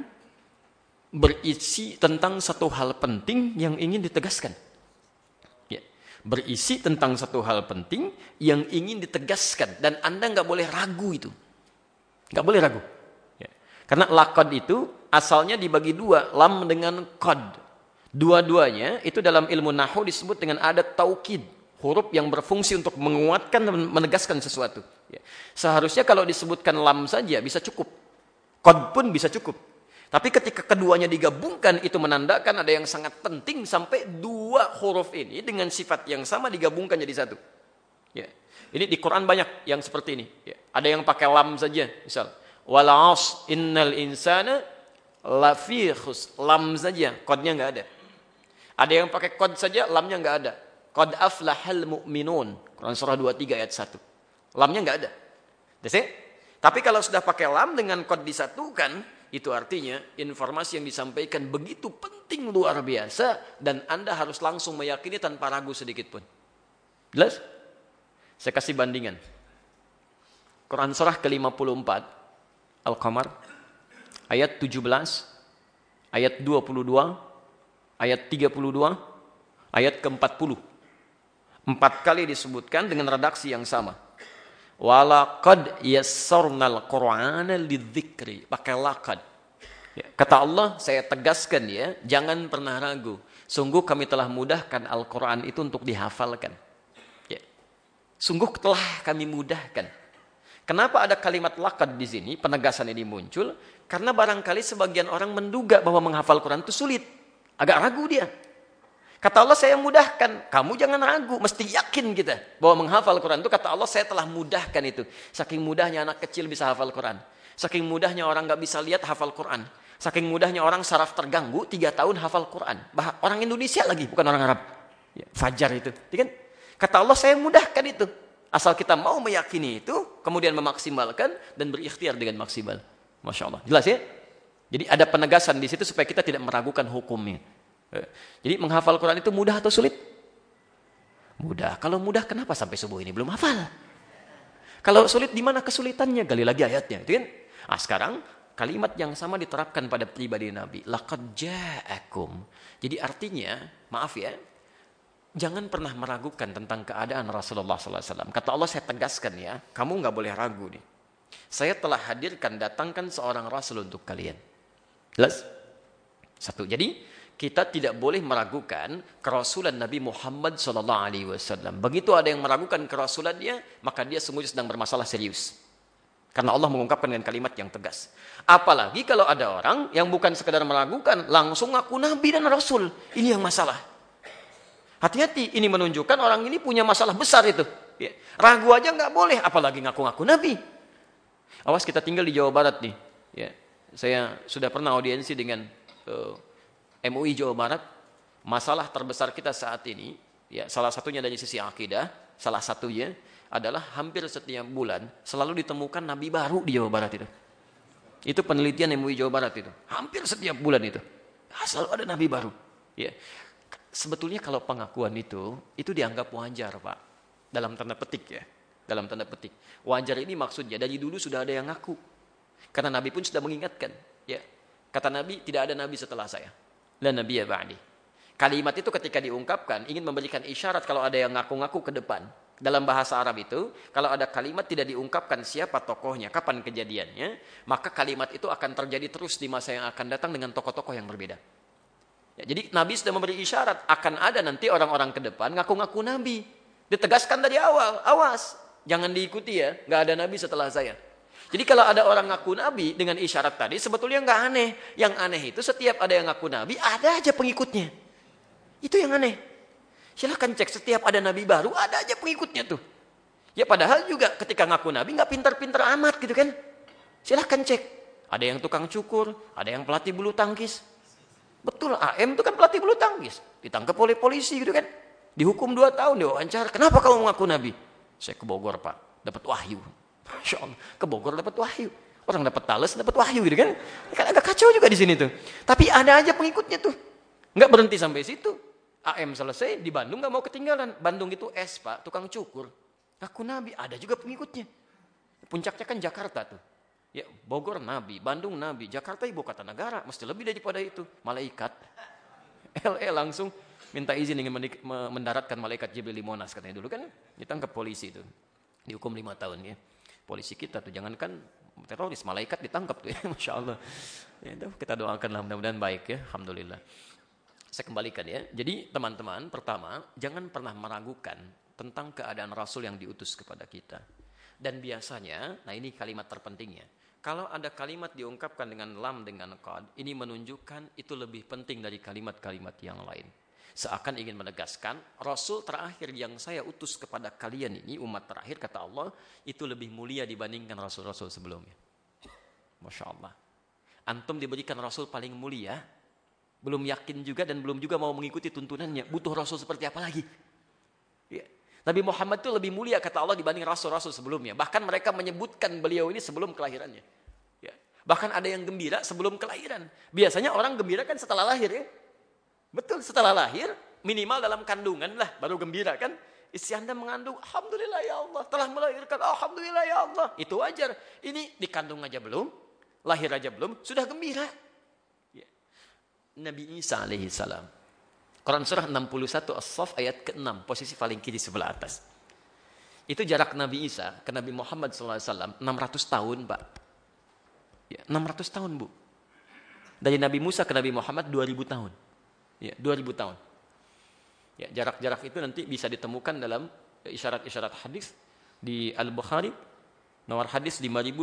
berisi tentang satu hal penting yang ingin ditegaskan. Ya, berisi tentang satu hal penting yang ingin ditegaskan dan Anda nggak boleh ragu itu, nggak boleh ragu. Ya. Karena laqad itu asalnya dibagi dua, lam dengan qad. Dua-duanya itu dalam ilmu nahwu disebut dengan adat taukid. Huruf yang berfungsi untuk menguatkan dan menegaskan sesuatu. Ya. Seharusnya kalau disebutkan lam saja bisa cukup. Qad pun bisa cukup. Tapi ketika keduanya digabungkan, itu menandakan ada yang sangat penting sampai dua huruf ini dengan sifat yang sama digabungkan jadi satu. Ya. Ini di Quran banyak yang seperti ini. Ya. Ada yang pakai lam saja. Misal, wal 'asr innal insana lafi khusr. Lam saja, qadnya nggak ada. Ada yang pakai qad saja, lamnya nggak ada. Qad aflahal mu'minun. Quran surah 23 ayat 1. Lamnya enggak ada. Tapi kalau sudah pakai lam dengan qad disatukan, itu artinya informasi yang disampaikan begitu penting, luar biasa, dan Anda harus langsung meyakini tanpa ragu sedikit pun. Jelas? Saya kasih bandingan. Quran surah ke-54 Al-Qamar ayat 17, ayat 22, ayat 32, ayat ke-40. 4 kali disebutkan dengan redaksi yang sama. Walaqad yassarnal Qur'ana lidzikri. Pakai laqad. Ya, kata Allah, saya tegaskan ya, jangan pernah ragu. Sungguh kami telah mudahkan Al-Qur'an itu untuk dihafalkan. Ya. Sungguh telah kami mudahkan. Kenapa ada kalimat laqad di sini? Penegasan ini muncul karena barangkali sebagian orang menduga bahwa menghafal Quran itu sulit. Agak ragu dia. Kata Allah, saya mudahkan. Kamu jangan ragu, mesti yakin kita bahwa menghafal Quran itu, kata Allah, saya telah mudahkan itu. Saking mudahnya anak kecil bisa hafal Quran. Saking mudahnya orang nggak bisa lihat hafal Quran. Saking mudahnya orang saraf terganggu 3 tahun hafal Quran. Orang Indonesia lagi, bukan orang Arab. Ya, Fajar itu. Kan? Kata Allah, saya mudahkan itu. Asal kita mau meyakini itu, kemudian memaksimalkan dan berikhtiar dengan maksimal. Masya Allah. Jelas ya? Jadi ada penegasan di situ supaya kita tidak meragukan hukumnya. Jadi menghafal Quran itu mudah atau sulit? Mudah. Kalau mudah, kenapa sampai subuh ini belum hafal? Kalau sulit, di mana kesulitannya? Gali lagi ayatnya. Itu kan? Sekarang kalimat yang sama diterapkan pada pribadi Nabi. Laqad ja'akum. Jadi artinya, maaf ya, jangan pernah meragukan tentang keadaan Rasulullah SAW. Kata Allah, saya tegaskan ya, kamu nggak boleh ragu nih. Saya telah hadirkan, datangkan seorang Rasul untuk kalian. Jelas? Satu. Jadi kita tidak boleh meragukan kerasulan Nabi Muhammad SAW. Begitu ada yang meragukan kerasulannya, maka dia sungguh sedang bermasalah serius. Karena Allah mengungkapkan dengan kalimat yang tegas. Apalagi kalau ada orang yang bukan sekadar meragukan, langsung ngaku Nabi dan Rasul. Ini yang masalah. Hati-hati, ini menunjukkan orang ini punya masalah besar itu. Ya. Ragu aja nggak boleh, apalagi ngaku-ngaku Nabi. Awas, kita tinggal di Jawa Barat nih. Ya. Saya sudah pernah audiensi dengan MUI Jawa Barat. Masalah terbesar kita saat ini, ya, salah satunya dari sisi akidah, salah satunya adalah hampir setiap bulan selalu ditemukan nabi baru di Jawa Barat itu. Itu penelitian MUI Jawa Barat itu. Hampir setiap bulan itu. Selalu ada nabi baru. Ya. Sebetulnya kalau pengakuan itu dianggap wajar, Pak. Dalam tanda petik ya. Dalam tanda petik. Wajar ini maksudnya dari dulu sudah ada yang ngaku. Karena Nabi pun sudah mengingatkan. Ya. Kata Nabi, tidak ada nabi setelah saya. La nabiyya ba'di. Kalimat itu ketika diungkapkan ingin memberikan isyarat kalau ada yang ngaku-ngaku ke depan. Dalam bahasa Arab itu, kalau ada kalimat tidak diungkapkan siapa tokohnya, kapan kejadiannya, maka kalimat itu akan terjadi terus di masa yang akan datang dengan tokoh-tokoh yang berbeda. Ya, jadi Nabi sudah memberi isyarat akan ada nanti orang-orang ke depan ngaku-ngaku Nabi. Ditegaskan dari awal, awas, jangan diikuti ya, nggak ada Nabi setelah saya. Jadi kalau ada orang ngaku Nabi dengan isyarat tadi, sebetulnya nggak aneh. Yang aneh itu setiap ada yang ngaku Nabi, ada aja pengikutnya. Itu yang aneh. Silahkan cek, setiap ada Nabi baru, ada aja pengikutnya tuh. Ya padahal juga ketika ngaku Nabi, nggak pintar-pintar amat gitu kan. Silahkan cek. Ada yang tukang cukur, ada yang pelatih bulu tangkis. Betul, AM itu kan pelatih bulu tangkis. Ditangkap oleh polisi gitu kan. Dihukum 2 tahun, diwawancara. Kenapa kamu mengaku Nabi? Saya ke Bogor, Pak. Dapat wahyu. Masya Allah, ke Bogor dapat wahyu. Orang dapat talas, dapat wahyu gitu kan. Kan agak kacau juga di sini tuh. Tapi ada aja pengikutnya tuh. Nggak berhenti sampai situ. AM selesai, di Bandung nggak mau ketinggalan. Bandung itu Pak, tukang cukur. Ngaku Nabi, ada juga pengikutnya. Puncaknya kan Jakarta tuh. Ya, Bogor Nabi, Bandung Nabi, Jakarta ibu kota negara. Mesti lebih daripada itu. Malaikat. LE langsung minta izin ingin mendaratkan malaikat Jibril di Monas katanya dulu kan. Ditangkap polisi itu. Dihukum 5 tahun ya. Polisi kita tuh jangankan teroris, malaikat ditangkap tuh ya, Masya Allah. Ya, itu kita doakanlah mudah-mudahan baik ya, Alhamdulillah. Saya kembalikan ya. Jadi teman-teman, pertama, jangan pernah meragukan tentang keadaan Rasul yang diutus kepada kita. Dan biasanya, nah ini kalimat terpentingnya. Kalau ada kalimat diungkapkan dengan lam dengan qad, ini menunjukkan itu lebih penting dari kalimat-kalimat yang lain. Seakan ingin menegaskan, Rasul terakhir yang saya utus kepada kalian ini, umat terakhir, kata Allah, itu lebih mulia dibandingkan Rasul-Rasul sebelumnya. Masya Allah. Antum diberikan Rasul paling mulia, belum yakin juga dan belum juga mau mengikuti tuntunannya. Butuh Rasul seperti apa lagi? Ya. Nabi Muhammad itu lebih mulia, kata Allah, dibanding Rasul-Rasul sebelumnya. Bahkan mereka menyebutkan beliau ini sebelum kelahirannya. Ya. Bahkan ada yang gembira sebelum kelahiran. Biasanya orang gembira kan setelah lahir ya. Betul, setelah lahir, minimal dalam kandungan lah, baru gembira kan. Istri Anda mengandung, Alhamdulillah ya Allah. Telah melahirkan, Alhamdulillah ya Allah. Itu wajar. Ini dikandung aja belum, lahir aja belum, sudah gembira. Ya. Nabi Isa alaihissalam. Quran surah 61 As-Saff ayat ke-6, posisi paling kiri sebelah atas. Itu jarak Nabi Isa ke Nabi Muhammad SAW, 600 tahun Pak. Ya, 600 tahun Bu. Dari Nabi Musa ke Nabi Muhammad 2000 tahun. Ya, 2000 tahun. Ya, jarak-jarak itu nanti bisa ditemukan dalam isyarat-isyarat hadis di Al-Bukhari, nomor hadis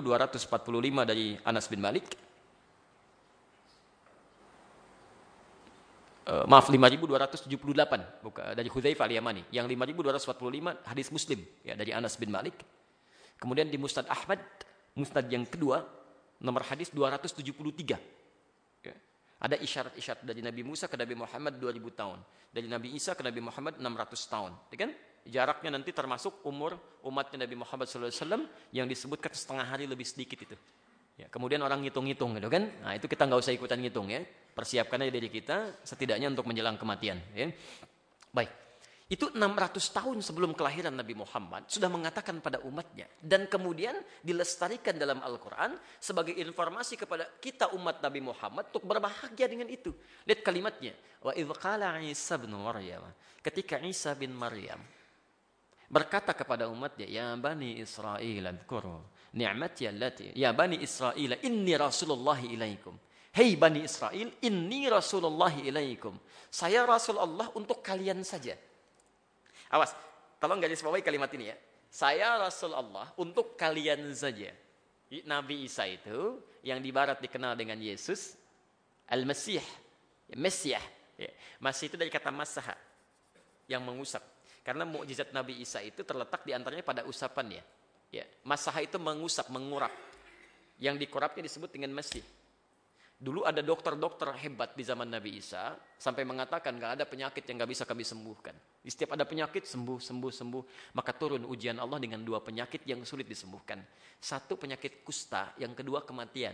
5245 dari Anas bin Malik. maaf 5.278 bukan dari Hudzaifah al-Yamani, yang 5.245 hadis Muslim ya dari Anas bin Malik. Kemudian di Musnad Ahmad, musnad yang kedua, nomor hadis 273. Ya. Ada isyarat-isyarat dari Nabi Musa ke Nabi Muhammad 2000 tahun, dari Nabi Isa ke Nabi Muhammad 600 tahun, ya kan? Jaraknya nanti termasuk umur umatnya Nabi Muhammad SAW yang disebutkan setengah hari lebih sedikit itu. Ya, kemudian orang ngitung-ngitung gitu kan. Nah, itu kita nggak usah ikutan ngitung ya. Persiapkan aja diri kita setidaknya untuk menjelang kematian ya. Baik. Itu 600 tahun sebelum kelahiran Nabi Muhammad sudah mengatakan pada umatnya dan kemudian dilestarikan dalam Al-Qur'an sebagai informasi kepada kita umat Nabi Muhammad untuk berbahagia dengan itu. Lihat kalimatnya. Wa idz qala Isa bin Maryam. Ketika Isa bin Maryam berkata kepada umatnya, ya Bani Israel adhkuru ni'mati allati ya Bani Israel inni rasulullahi ilaikum. Hei Bani Israel, inni rasulullahi ilaikum. Saya Rasul Allah untuk kalian saja. Awas, tolong garis bawahi kalimat ini ya. Saya Rasul Allah untuk kalian saja. Nabi Isa itu yang di barat dikenal dengan Yesus Al-Masih. Mesiah. Masih itu dari kata masaha, yang mengusap. Karena mukjizat Nabi Isa itu terletak di antaranya pada usapannya. Ya, masaha itu mengusap, mengurap. Yang dikurapnya disebut dengan masih. Dulu ada dokter-dokter hebat di zaman Nabi Isa sampai mengatakan gak ada penyakit yang gak bisa kami sembuhkan. Di setiap ada penyakit sembuh. Maka turun ujian Allah dengan 2 penyakit yang sulit disembuhkan. 1 penyakit kusta, yang kedua kematian.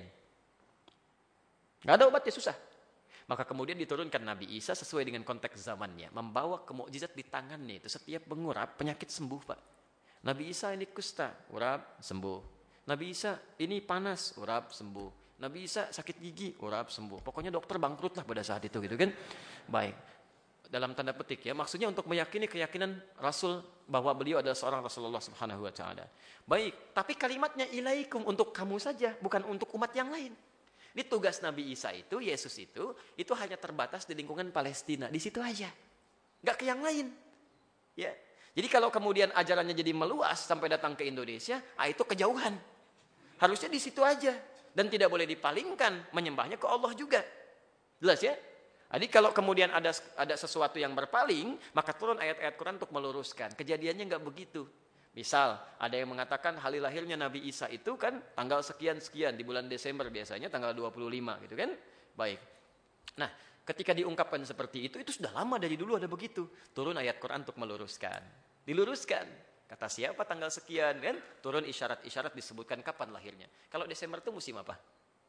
Gak ada obatnya, susah. Maka kemudian diturunkan Nabi Isa sesuai dengan konteks zamannya. Membawa mukjizat di tangannya itu. Setiap mengurap penyakit sembuh Pak. Nabi Isa ini kusta, urap, sembuh. Nabi Isa ini panas, urap, sembuh. Nabi Isa sakit gigi, urap, sembuh. Pokoknya dokter bangkrut lah pada saat itu gitu kan. Baik. Dalam tanda petik ya. Maksudnya untuk meyakini keyakinan Rasul bahwa beliau adalah seorang Rasulullah Subhanahu wa taala. Baik, tapi kalimatnya ilaikum, untuk kamu saja, bukan untuk umat yang lain. Ini tugas Nabi Isa itu, Yesus itu hanya terbatas di lingkungan Palestina, di situ aja. Enggak ke yang lain. Ya. Jadi kalau kemudian ajarannya jadi meluas sampai datang ke Indonesia, itu kejauhan. Harusnya di situ aja. Dan tidak boleh dipalingkan, menyembahnya ke Allah juga. Jelas ya? Jadi kalau kemudian ada sesuatu yang berpaling, maka turun ayat-ayat Quran untuk meluruskan. Kejadiannya enggak begitu. Misal, ada yang mengatakan hari lahirnya Nabi Isa itu kan tanggal sekian-sekian, di bulan Desember biasanya tanggal 25 gitu kan. Baik. Nah, ketika diungkapkan seperti itu sudah lama dari dulu ada begitu. Turun ayat Quran untuk meluruskan. Diluruskan. Kata siapa tanggal sekian kan? Turun isyarat-isyarat disebutkan kapan lahirnya. Kalau Desember itu musim apa?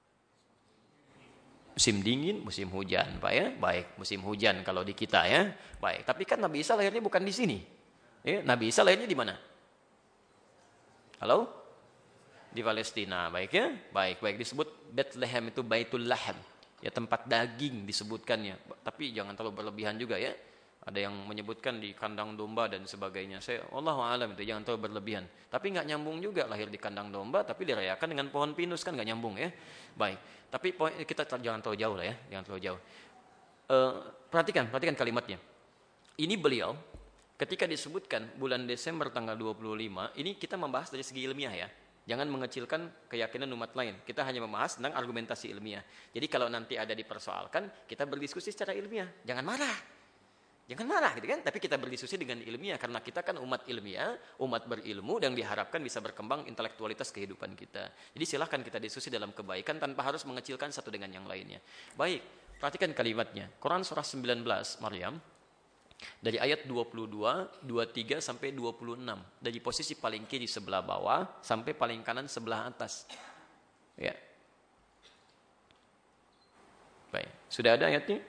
Musim dingin, musim hujan, Pak ya. Baik, musim hujan kalau di kita ya. Baik, tapi kan Nabi Isa lahirnya bukan di sini. Ya, Nabi Isa lahirnya di mana? Halo? Di Palestina, baik ya? Baik, disebut Bethlehem itu Baitul Laham. Ya, tempat daging disebutkannya. Tapi jangan terlalu berlebihan juga ya. Ada yang menyebutkan di kandang domba dan sebagainya. Allahu a'lam itu jangan terlalu berlebihan. Tapi enggak nyambung juga lahir di kandang domba tapi dirayakan dengan pohon pinus, kan enggak nyambung ya. Baik. Tapi kita jangan terlalu jauh lah ya, jangan terlalu jauh. Perhatikan kalimatnya. Ini beliau ketika disebutkan bulan Desember tanggal 25, ini kita membahas dari segi ilmiah ya. Jangan mengecilkan keyakinan umat lain. Kita hanya membahas tentang argumentasi ilmiah. Jadi kalau nanti ada dipersoalkan, kita berdiskusi secara ilmiah. Jangan marah gitu kan, tapi kita berdiskusi dengan ilmiah karena kita kan umat ilmiah, umat berilmu dan diharapkan bisa berkembang intelektualitas kehidupan kita. Jadi silahkan kita diskusi dalam kebaikan tanpa harus mengecilkan satu dengan yang lainnya. Baik, perhatikan kalimatnya. Quran surah 19 Maryam dari ayat 22, 23 sampai 26. Dari posisi paling kiri sebelah bawah sampai paling kanan sebelah atas. Ya. Baik, sudah ada ayatnya?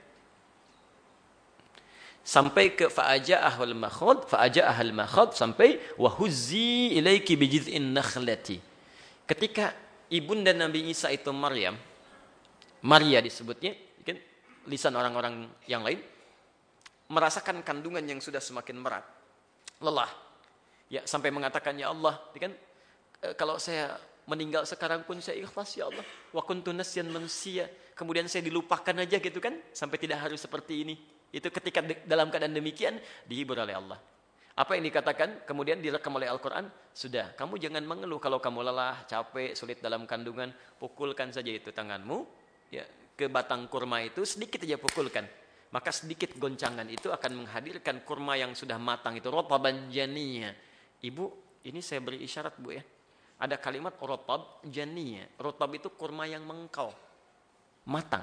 Sampai ke fa'aja'ahul makhad sampai wahuzzi ilaiki bijiz'in nakhlati. Ketika ibunda Nabi Isa itu Maria disebutnya, kan lisan orang-orang yang lain, merasakan kandungan yang sudah semakin berat, lelah. Ya, sampai mengatakan ya Allah, kan kalau saya meninggal sekarang pun saya ikhlas ya Allah. Wa kuntu nasyan manusia. Kemudian saya dilupakan aja gitu kan, sampai tidak harus seperti ini. Itu ketika dalam keadaan demikian dihibur oleh Allah. Apa yang dikatakan kemudian direkam oleh Al-Quran, sudah kamu jangan mengeluh kalau kamu lelah, capek, sulit dalam kandungan, pukulkan saja itu tanganmu ya ke batang kurma itu, sedikit aja pukulkan. Maka sedikit goncangan itu akan menghadirkan kurma yang sudah matang itu rotaban janiya. Ibu, ini saya beri isyarat Bu ya. Ada kalimat rotab janiya. Rotab itu kurma yang mengkal, matang.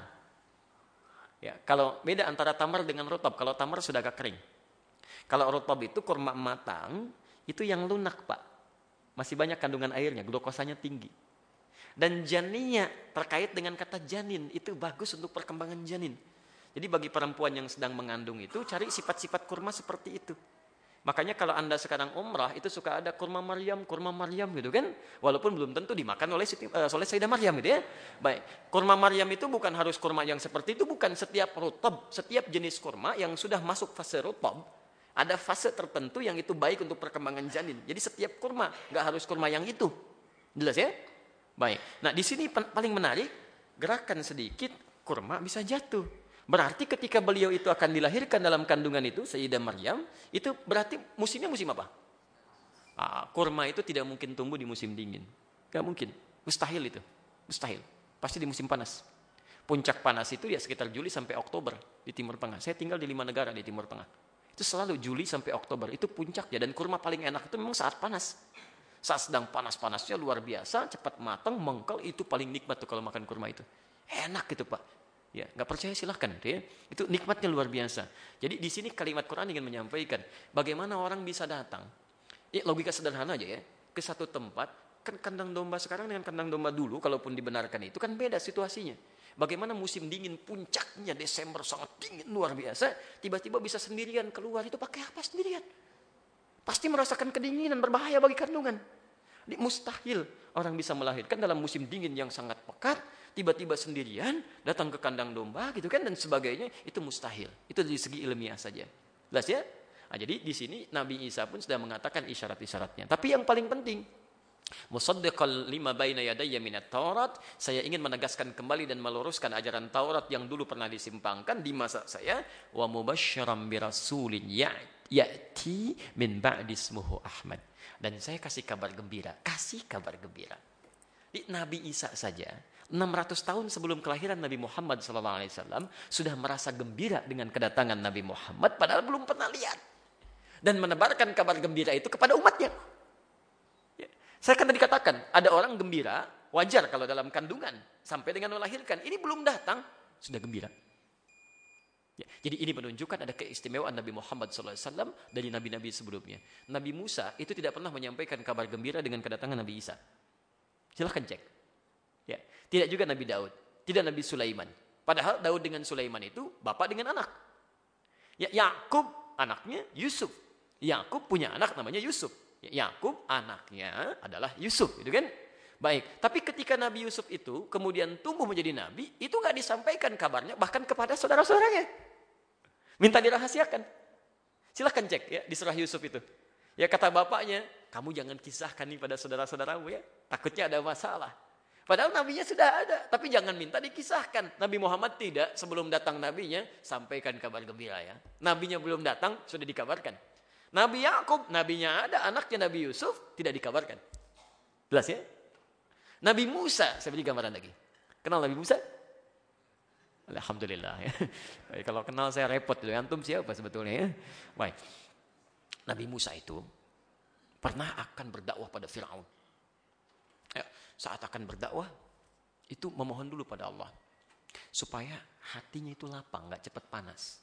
Ya, kalau beda antara tamar dengan rotab. Kalau tamar sudah agak kering. Kalau rotab itu kurma matang, itu yang lunak Pak. Masih banyak kandungan airnya, glukosanya tinggi. Dan janinya terkait dengan kata janin, itu bagus untuk perkembangan janin. Jadi bagi perempuan yang sedang mengandung itu, cari sifat-sifat kurma seperti itu. Makanya kalau Anda sekarang umrah, itu suka ada kurma Maryam gitu kan. Walaupun belum tentu dimakan oleh Sayyidah Maryam gitu ya. Baik, kurma Maryam itu bukan harus kurma yang seperti itu, bukan setiap rutab, setiap jenis kurma yang sudah masuk fase rutab, ada fase tertentu yang itu baik untuk perkembangan janin. Jadi setiap kurma, nggak harus kurma yang itu. Jelas ya? Baik. Nah di sini paling menarik, gerakan sedikit, kurma bisa jatuh. Berarti ketika beliau itu akan dilahirkan dalam kandungan itu, Sayyidah Maryam, itu berarti musimnya musim apa? Kurma itu tidak mungkin tumbuh di musim dingin. Nggak mungkin. Mustahil itu. Mustahil. Pasti di musim panas. Puncak panas itu ya sekitar Juli sampai Oktober di Timur Tengah. Saya tinggal di 5 negara di Timur Tengah. Itu selalu Juli sampai Oktober. Itu puncaknya. Dan kurma paling enak itu memang saat panas. Saat sedang panas-panasnya luar biasa, cepat matang, mengkal, itu paling nikmat tuh kalau makan kurma itu. Enak gitu Pak. Ya, nggak percaya silahkan ya. Itu nikmatnya luar biasa. Jadi di sini kalimat Quran ingin menyampaikan bagaimana orang bisa datang. Ya, logika sederhana aja ya. Ke satu tempat, kan kandang domba sekarang dengan kandang domba dulu, kalaupun dibenarkan itu kan beda situasinya. Bagaimana musim dingin puncaknya Desember sangat dingin luar biasa, tiba-tiba bisa sendirian keluar, itu pakai apa sendirian? Pasti merasakan kedinginan, berbahaya bagi kandungan. Mustahil orang bisa melahirkan dalam musim dingin yang sangat pekat, tiba-tiba sendirian, datang ke kandang domba gitu kan, dan sebagainya, itu mustahil. Itu dari segi ilmiah saja. Jelas ya? Nah, jadi di sini Nabi Isa pun sudah mengatakan isyarat-isyaratnya. Tapi yang paling penting, musaddiqal lima baina yadayya minat Taurat, saya ingin menegaskan kembali dan meluruskan ajaran Taurat yang dulu pernah disimpangkan di masa saya, wa mubasysyiran birasulin ya'ti min ba'di ismuhu Ahmad. Dan saya kasih kabar gembira. Di Nabi Isa saja 600 tahun sebelum kelahiran Nabi Muhammad SAW sudah merasa gembira dengan kedatangan Nabi Muhammad padahal belum pernah lihat. Dan menebarkan kabar gembira itu kepada umatnya. Ya. Saya kan tadi katakan, ada orang gembira, wajar kalau dalam kandungan, sampai dengan melahirkan. Ini belum datang, sudah gembira. Ya, jadi ini menunjukkan ada keistimewaan Nabi Muhammad SAW dari nabi-nabi sebelumnya. Nabi Musa itu tidak pernah menyampaikan kabar gembira dengan kedatangan Nabi Isa. Silahkan cek. Ya, tidak juga Nabi Daud, tidak Nabi Sulaiman. Padahal Daud dengan Sulaiman itu bapak dengan anak. Ya, Yakub anaknya Yusuf. Yakub punya anak namanya Yusuf. Ya, Yakub anaknya adalah Yusuf, itu kan? Baik, tapi ketika Nabi Yusuf itu kemudian tumbuh menjadi nabi, itu nggak disampaikan kabarnya bahkan kepada saudara-saudaranya. Minta dirahasiakan. Silahkan cek ya di surah Yusuf itu. Ya kata bapaknya, kamu jangan kisahkan nih pada saudara-saudaramu ya. Takutnya ada masalah. Padahal nabinya sudah ada, tapi jangan minta dikisahkan. Nabi Muhammad tidak, sebelum datang nabinya, sampaikan kabar gembira ya. Nabinya belum datang, sudah dikabarkan. Nabi Yakub, nabinya ada, anaknya Nabi Yusuf, tidak dikabarkan. Jelas ya? Nabi Musa, saya beri gambaran lagi. Kenal Nabi Musa? Alhamdulillah ya. Baik, kalau kenal saya repot. Antum siapa sebetulnya ya? Baik. Nabi Musa itu pernah akan berdakwah pada Firaun. Ya, saat akan berdakwah itu memohon dulu pada Allah supaya hatinya itu lapang, nggak cepat panas.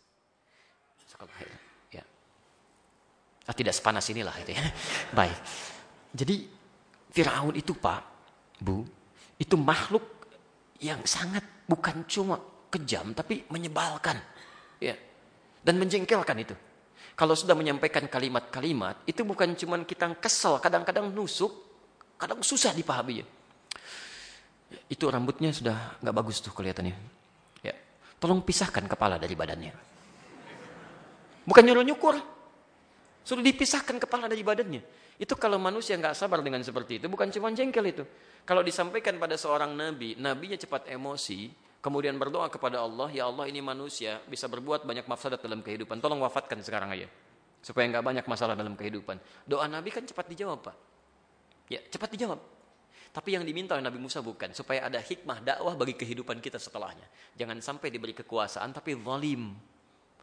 Ya. Tidak sepanas inilah itu ya. Baik. Jadi Firaun itu Pak, Bu, itu makhluk yang sangat bukan cuma kejam tapi menyebalkan. Ya. Dan menjengkelkan itu. Kalau sudah menyampaikan kalimat-kalimat, itu bukan cuma kita kesel, kadang-kadang nusuk, kadang susah dipahami. Ya, itu rambutnya sudah nggak bagus tuh kelihatannya. Ya. Tolong pisahkan kepala dari badannya. Bukan nyuruh nyukur. Suruh dipisahkan kepala dari badannya. Itu kalau manusia nggak sabar dengan seperti itu, bukan cuma jengkel itu. Kalau disampaikan pada seorang nabi, nabinya cepat emosi, kemudian berdoa kepada Allah, ya Allah ini manusia bisa berbuat banyak mafsadat dalam kehidupan. Tolong wafatkan sekarang aja. Supaya nggak banyak masalah dalam kehidupan. Doa Nabi kan cepat dijawab Pak. Ya cepat dijawab. Tapi yang diminta oleh Nabi Musa bukan. Supaya ada hikmah dakwah bagi kehidupan kita setelahnya. Jangan sampai diberi kekuasaan tapi zalim.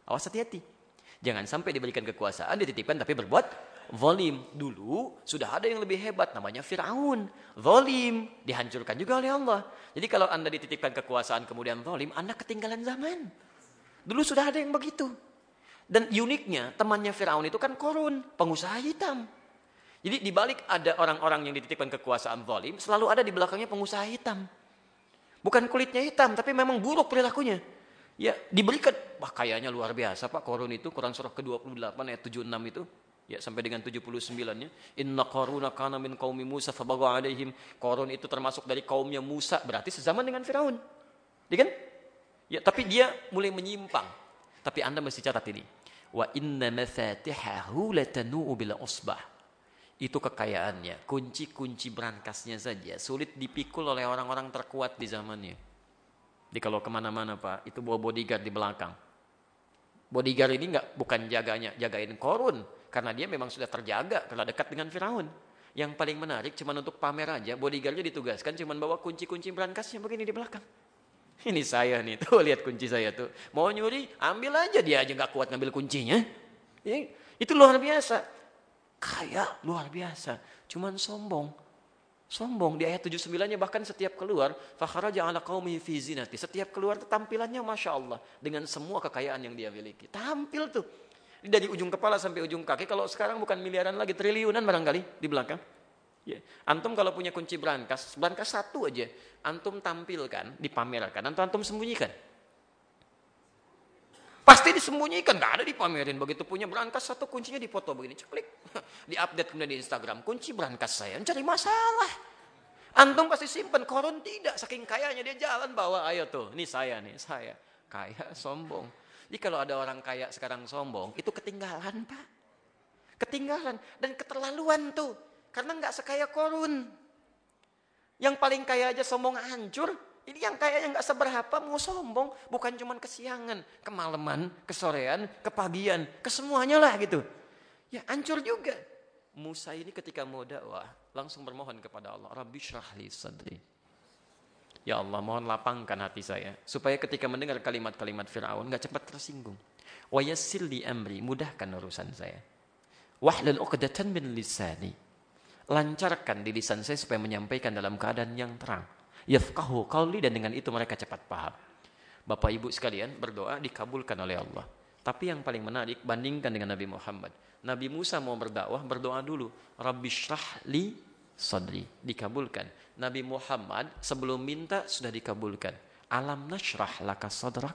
Awas hati-hati. Jangan sampai diberikan kekuasaan, dititipkan tapi berbuat zalim. Dulu sudah ada yang lebih hebat, namanya Fir'aun. Zalim, dihancurkan juga oleh Allah. Jadi kalau Anda dititipkan kekuasaan kemudian zalim, Anda ketinggalan zaman. Dulu sudah ada yang begitu. Dan uniknya, temannya Fir'aun itu kan Qarun, pengusaha hitam. Jadi dibalik ada orang-orang yang dititipkan kekuasaan zalim, selalu ada di belakangnya pengusaha hitam. Bukan kulitnya hitam, tapi memang buruk perilakunya. Ya, diberikan, wah kayaknya luar biasa Pak Qarun itu, Quran surah ke-28 ayat 76 itu, ya sampai dengan 79-nya. Inna Qaruna kana min qaumi Musa fabagha alaihim. Qarun itu termasuk dari kaumnya Musa, berarti sezaman dengan Firaun. Ya kan? Ya, tapi dia mulai menyimpang. Tapi Anda mesti catat ini. Wa inna mafatihahu latanu bil usbah. Itu kekayaannya, kunci-kunci berangkasnya saja sulit dipikul oleh orang-orang terkuat di zamannya. Jadi kalau kemana-mana Pak, itu bawa bodyguard di belakang. Bodyguard ini bukan jagain Qarun, karena dia memang sudah terjaga karena dekat dengan Firaun. Yang paling menarik cuma untuk pamer aja, bodyguardnya ditugaskan cuma bawa kunci-kunci berangkasnya begini di belakang. Ini saya nih, tuh lihat kunci saya tuh. Mau nyuri, ambil aja, dia aja nggak kuat ngambil kuncinya. Ya, itu luar biasa. Kayak luar biasa, cuman sombong. Sombong di ayat 79-nya bahkan setiap keluar fakharaja ala qaumihi fi zinati. Setiap keluar itu tampilannya Masya Allah dengan semua kekayaan yang dia miliki. Tampil tuh dari ujung kepala sampai ujung kaki. Kalau sekarang bukan miliaran lagi, triliunan barangkali di belakang. Ya. Antum kalau punya kunci berangkas satu aja, antum tampilkan, dipamerkan, antum sembunyikan. Pasti disembunyikan, nggak ada dipamerin. Begitu punya berangkas satu, kuncinya dipoto begini, ceklik. Diupdate kemudian di Instagram, kunci berangkas saya, cari masalah. Antum pasti simpen, Qarun tidak. Saking kayanya dia jalan bawa, ayo tuh, ini saya. Kaya, sombong. Jadi kalau ada orang kaya sekarang sombong, itu ketinggalan Pak. Ketinggalan dan keterlaluan tuh. Karena nggak sekaya Qarun. Yang paling kaya aja sombong hancur. Ini yang kayaknya nggak seberapa mau sombong, bukan cuma kesiangan, kemalaman, kesorean, kepagian, kesemuanya lah gitu. Ya hancur juga. Musa ini ketika mau dakwah langsung bermohon kepada Allah, Rabbi syrahli sadri. Ya Allah, mohon lapangkan hati saya supaya ketika mendengar kalimat-kalimat Firaun nggak cepat tersinggung. Wa yassir li amri, mudahkan urusan saya. Wahlul 'uqdatan min lisani. Lancarkan di lisan saya supaya menyampaikan dalam keadaan yang terang. Yafqahu qawli, dan dengan itu mereka cepat paham. Bapak Ibu sekalian, berdoa dikabulkan oleh Allah. Tapi yang paling menarik, bandingkan dengan Nabi Muhammad. Nabi Musa mau berdakwah, berdoa dulu. Rabbi syrah li sadri, dikabulkan. Nabi Muhammad sebelum minta sudah dikabulkan. Alam nasyrah laka sadrak.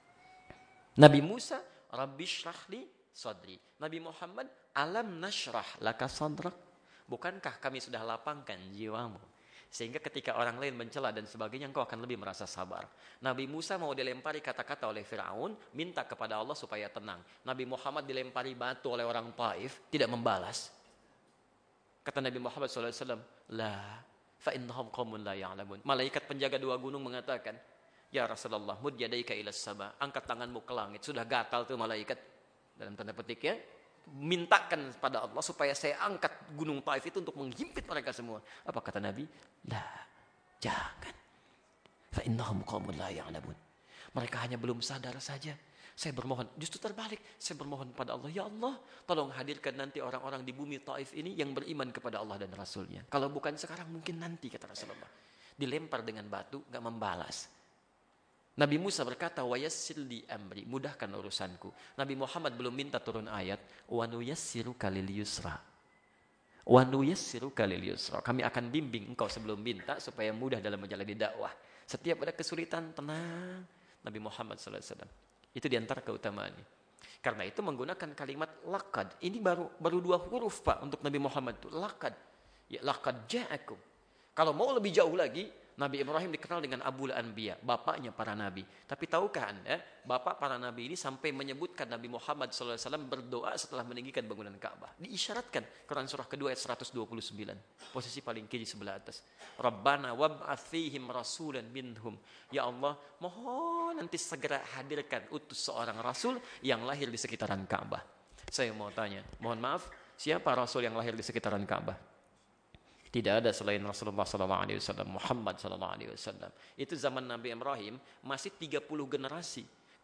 Nabi Musa, Rabbi syrah li sadri. Nabi Muhammad, alam nasyrah laka sadrak. Bukankah kami sudah lapangkan jiwamu? Sehingga ketika orang lain mencela dan sebagainya, engkau akan lebih merasa sabar. Nabi Musa mau dilempari kata-kata oleh Firaun, minta kepada Allah supaya tenang. Nabi Muhammad dilempari batu oleh orang Taif, tidak membalas. Kata Nabi Muhammad SAW, La, fa innahum qaumun la ya'lamun. Malaikat penjaga dua gunung mengatakan, Ya Rasulullah, mud yadaika ilas sama. Angkat tanganmu ke langit. Sudah gatal tuh malaikat. Dalam tanda petik ya. Mintakan pada Allah supaya saya angkat gunung Taif itu untuk menghimpit mereka semua. Apa kata Nabi? Lah, jangan. Fa innahum qaumun la ya'lamun. Mereka hanya belum sadar saja. Saya bermohon, justru terbalik. Saya bermohon pada Allah, ya Allah, tolong hadirkan nanti orang-orang di bumi Taif ini yang beriman kepada Allah dan Rasulnya. Kalau bukan sekarang, mungkin nanti, kata Rasulullah. Dilempar dengan batu, gak membalas. Nabi Musa berkata, wa yassir li amri, mudahkan urusanku. Nabi Muhammad belum minta turun ayat, wa nuyassiruka lil yusra. Wa nuyassiruka lil yusra. Kami akan bimbing engkau sebelum minta supaya mudah dalam menjalani dakwah. Setiap ada kesulitan, tenang. Nabi Muhammad SAW. Itu diantara keutamaannya. Karena itu menggunakan kalimat laqad. Ini baru 2 huruf Pak untuk Nabi Muhammad itu. Laqad. Ya, laqad ja'akum. Kalau mau lebih jauh lagi, Nabi Ibrahim dikenal dengan Abul Anbiya, bapaknya para nabi. Tapi tahukah Anda, bapak para nabi ini sampai menyebutkan Nabi Muhammad SAW berdoa setelah meninggikan bangunan Ka'bah. Diisyaratkan, Quran surah kedua ayat 129, posisi paling kiri sebelah atas. Rabbana wab'ats fihim rasulan minhum. Ya Allah, mohon nanti segera hadirkan utus seorang rasul yang lahir di sekitaran Ka'bah. Saya mau tanya, mohon maaf, siapa rasul yang lahir di sekitaran Ka'bah? Tidak ada selain Rasulullah SAW, Muhammad SAW. Itu zaman Nabi Ibrahim masih 30 generasi.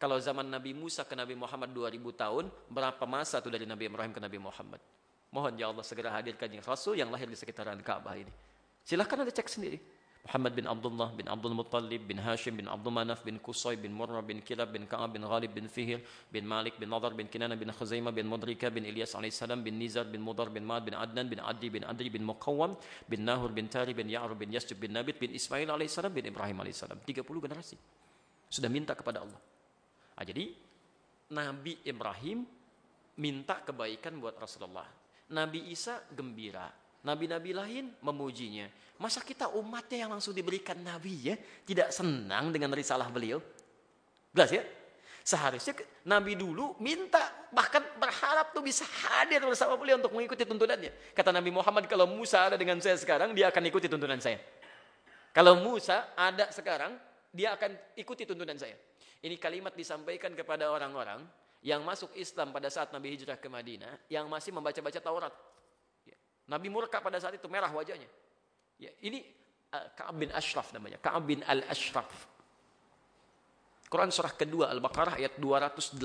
Kalau zaman Nabi Musa ke Nabi Muhammad 2000 tahun, berapa masa tuh dari Nabi Ibrahim ke Nabi Muhammad? Mohon ya Allah segera hadirkan yang Rasul yang lahir di sekitaran Ka'bah ini. Silahkan Anda cek sendiri. Muhammad bin Abdullah bin Abdul Muttalib bin Hashim bin Abdul Manaf bin Qusay bin Murrah bin Kilab bin Ka'ab bin Ghalib bin Fihr bin Malik bin Nadar bin Kinana bin Khuzaimah bin Mudrika bin Ilyas alaihissalam bin Nizar bin Mudar bin Ma'ad bin Adnan bin Adi bin Adri bin Muqawwam bin Nahur bin Tari bin Ya'rub bin Yasjub bin Nabit bin Ismail alaihissalam bin Ibrahim alaihissalam. 30 generasi sudah minta kepada Allah. Jadi Nabi Ibrahim minta kebaikan buat Rasulullah. Nabi Isa gembira. Nabi-nabi lain memujinya. Masa kita umatnya yang langsung diberikan nabi ya, tidak senang dengan risalah beliau? Jelas ya? Seharusnya nabi dulu minta, bahkan berharap tuh bisa hadir bersama beliau untuk mengikuti tuntunannya. Kata Nabi Muhammad, kalau Musa ada dengan saya sekarang, dia akan ikuti tuntunan saya. Kalau Musa ada sekarang, dia akan ikuti tuntunan saya. Ini kalimat disampaikan kepada orang-orang yang masuk Islam pada saat Nabi hijrah ke Madinah, yang masih membaca-baca Taurat. Nabi murka pada saat itu, merah wajahnya. Ya, ini Ka'ab bin Ashraf namanya, Ka'ab bin al-Ashraf. Quran surah kedua Al-Baqarah ayat 208.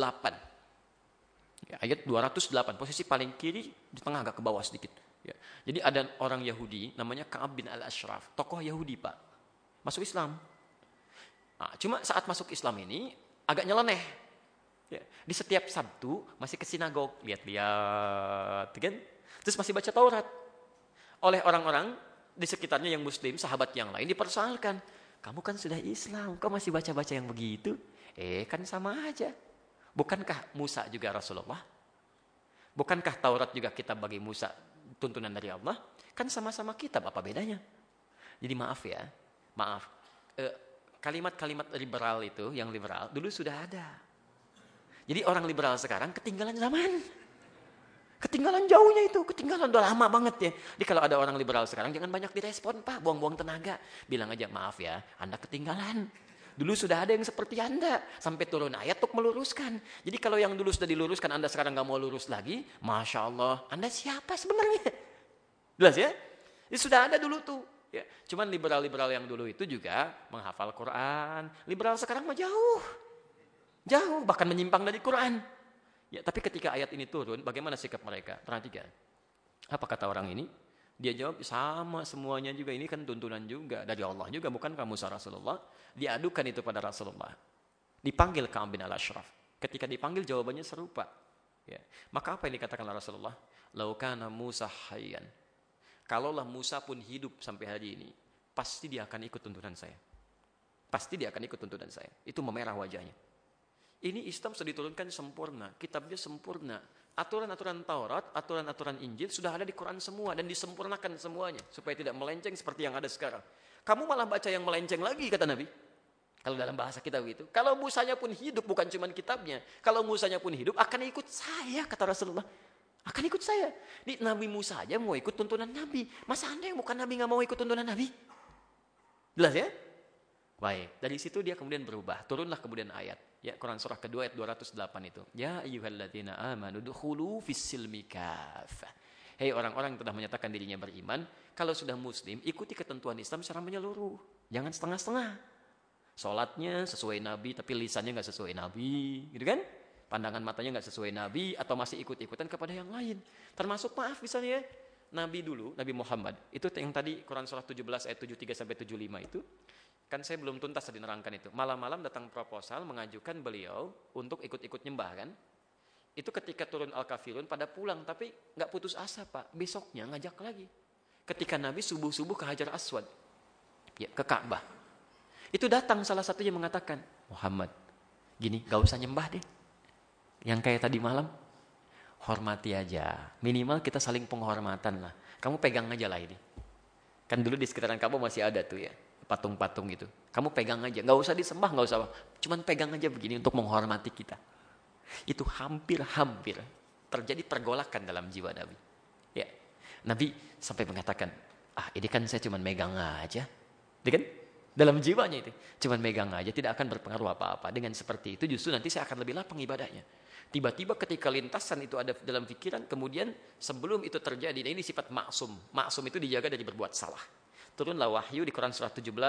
Ya, ayat 208, posisi paling kiri di tengah agak ke bawah sedikit. Ya. Jadi ada orang Yahudi namanya Ka'ab bin al-Ashraf, tokoh Yahudi Pak, masuk Islam. Nah, cuma saat masuk Islam ini agak nyeleneh. Ya. Di setiap Sabtu masih ke sinagog, lihat-lihat, kan? Terus masih baca Taurat. Oleh orang-orang di sekitarnya yang muslim, sahabat yang lain dipersoalkan. Kamu kan sudah Islam, kok masih baca-baca yang begitu? Kan sama aja. Bukankah Musa juga Rasulullah? Bukankah Taurat juga kitab bagi Musa, tuntunan dari Allah? Kan sama-sama kitab, apa bedanya? Jadi maaf ya, maaf. Kalimat-kalimat liberal itu, yang liberal, dulu sudah ada. Jadi orang liberal sekarang ketinggalan zaman. Ketinggalan jauhnya itu, ketinggalan udah lama banget ya. Jadi kalau ada orang liberal sekarang jangan banyak direspon Pak, buang-buang tenaga. Bilang aja, maaf ya, Anda ketinggalan. Dulu sudah ada yang seperti Anda, sampai turun ayat untuk meluruskan. Jadi kalau yang dulu sudah diluruskan, Anda sekarang gak mau lurus lagi, Masya Allah, Anda siapa sebenarnya? Jelas ya? Ini sudah ada dulu tuh. Ya. Cuman liberal-liberal yang dulu itu juga menghafal Quran. Liberal sekarang mah jauh. Jauh, bahkan menyimpang dari Quran. Ya, tapi ketika ayat ini turun, bagaimana sikap mereka? Perhatikan. Apa kata orang ini? Dia jawab, sama semuanya juga. Ini kan tuntunan juga. Dari Allah juga, bukan kamu Rasulullah. Diadukan itu pada Rasulullah. Dipanggil Ka'ab bin al-Ashraf. Ketika dipanggil, jawabannya serupa. Ya. Maka apa yang dikatakan Rasulullah? Lau kana Musa hayyan. Kalaulah Musa pun hidup sampai hari ini, pasti dia akan ikut tuntunan saya. Pasti dia akan ikut tuntunan saya. Itu memerah wajahnya. Ini Islam sudah diturunkan sempurna, kitabnya sempurna. Aturan-aturan Taurat, aturan-aturan Injil sudah ada di Quran semua dan disempurnakan semuanya supaya tidak melenceng seperti yang ada sekarang. Kamu malah baca yang melenceng lagi kata Nabi. Kalau dalam bahasa kita begitu. Kalau Musanya pun hidup bukan cuma kitabnya. Kalau Musanya pun hidup akan ikut saya kata Rasulullah. Akan ikut saya. Di Nabi Musa aja mau ikut tuntunan Nabi. Masa Anda yang bukan Nabi gak mau ikut tuntunan Nabi? Jelas ya? Baik, dari situ dia kemudian berubah. Turunlah kemudian ayat. Ya, Quran surah kedua ayat 208 itu. Ya ayyuhalladzina amanu dukhulu fis-silmi kafah. Hei orang-orang yang telah menyatakan dirinya beriman, kalau sudah muslim, ikuti ketentuan Islam secara menyeluruh. Jangan setengah-setengah. Salatnya sesuai Nabi, tapi lisannya nggak sesuai Nabi, gitu kan? Pandangan matanya nggak sesuai Nabi, atau masih ikut-ikutan kepada yang lain. Termasuk maaf misalnya, Nabi dulu, Nabi Muhammad, itu yang tadi Quran surah 17 ayat 73-75 itu, kan saya belum tuntas tadi nerangkan itu. Malam-malam datang proposal mengajukan beliau untuk ikut-ikut nyembah kan. Itu ketika turun Al-Kafirun pada pulang, tapi nggak putus asa Pak. Besoknya ngajak lagi. Ketika Nabi subuh-subuh ke Hajar Aswad, ya, ke Ka'bah. Itu datang salah satunya mengatakan, Muhammad, gini, gak usah nyembah deh. Yang kayak tadi malam, hormati aja. Minimal kita saling penghormatan lah. Kamu pegang aja lah ini. Kan dulu di sekitaran Ka'bah masih ada tuh ya, patung-patung gitu. Kamu pegang aja, gak usah disembah, gak usah apa. Cuman pegang aja begini untuk menghormati kita. Itu hampir-hampir terjadi pergolakan dalam jiwa Nabi. Ya, Nabi sampai mengatakan, ini kan saya cuman megang aja. Dia kan? Dalam jiwanya itu, cuman megang aja, tidak akan berpengaruh apa-apa. Dengan seperti itu justru nanti saya akan lebih lapang ibadahnya. Tiba-tiba ketika lintasan itu ada dalam pikiran, kemudian sebelum itu terjadi, dan ini sifat maksum. Maksum itu dijaga dari berbuat salah. Turunlah wahyu di Quran surah 17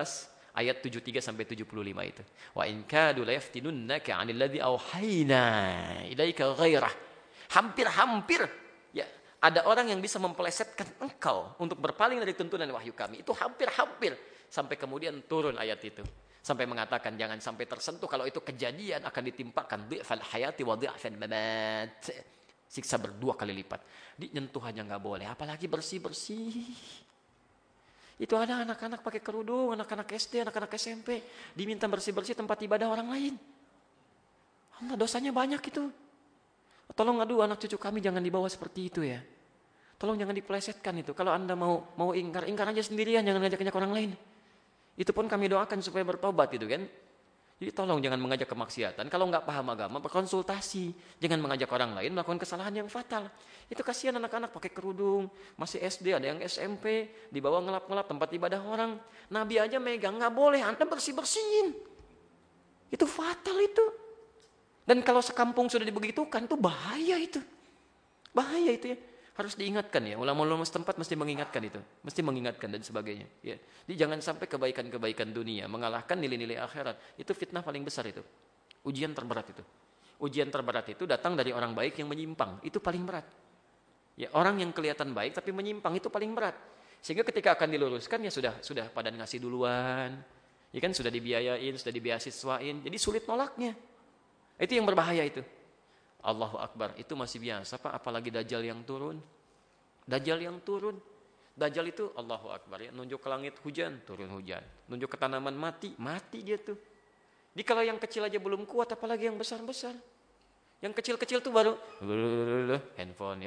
Ayat 73 sampai 75 itu. Wa in kadu la yaftinunnaka 'anil ladzi auhayna ilaika ghairah. Hampir-hampir ya ada orang yang bisa mempelesetkan engkau untuk berpaling dari tuntunan wahyu kami. Itu hampir-hampir sampai kemudian turun ayat itu. Sampai mengatakan jangan sampai tersentuh, kalau itu kejadian akan ditimpakan dhi'fal hayati wa dhi'fal mamat. Siksa berdua kali lipat. Nyentuh aja nggak boleh, apalagi bersih-bersih. Itu ada anak-anak pakai kerudung, anak-anak SD, anak-anak SMP, diminta bersih-bersih tempat ibadah orang lain. Allah, dosanya banyak itu. Tolong aduh anak cucu kami jangan dibawa seperti itu ya. Tolong jangan dipelesetkan itu. Kalau Anda mau ingkar aja sendirian, jangan ngajak-ngajak orang lain. Itu pun kami doakan supaya bertobat gitu kan. Jadi tolong jangan mengajak kemaksiatan. Kalau nggak paham agama, berkonsultasi. Jangan mengajak orang lain melakukan kesalahan yang fatal. Itu kasihan anak-anak pakai kerudung, masih SD, ada yang SMP, dibawa ngelap-ngelap tempat ibadah orang. Nabi aja megang, nggak boleh, Anda bersih-bersihin. Itu fatal itu. Dan kalau sekampung sudah dibegitukan, itu bahaya itu. Bahaya itu ya. Harus diingatkan ya, ulama-ulama setempat mesti mengingatkan itu, mesti mengingatkan dan sebagainya. Ya. Jadi jangan sampai kebaikan-kebaikan dunia mengalahkan nilai-nilai akhirat. Itu fitnah paling besar itu, ujian terberat itu. Ujian terberat itu datang dari orang baik yang menyimpang, itu paling berat. Ya, orang yang kelihatan baik tapi menyimpang itu paling berat. Sehingga ketika akan diluruskan ya sudah pada ngasih duluan, ya kan sudah dibiayain, sudah dibeasiswain, jadi sulit nolaknya. Itu yang berbahaya itu. Allahu Akbar, itu masih biasa Pak, apalagi Dajjal yang turun. Dajjal yang turun. Dajjal itu Allahu Akbar ya, nunjuk ke langit hujan, turun hujan. Nunjuk ke tanaman mati dia tuh. Jadi kalau yang kecil aja belum kuat, apalagi yang besar-besar. Yang kecil-kecil tuh baru handphone,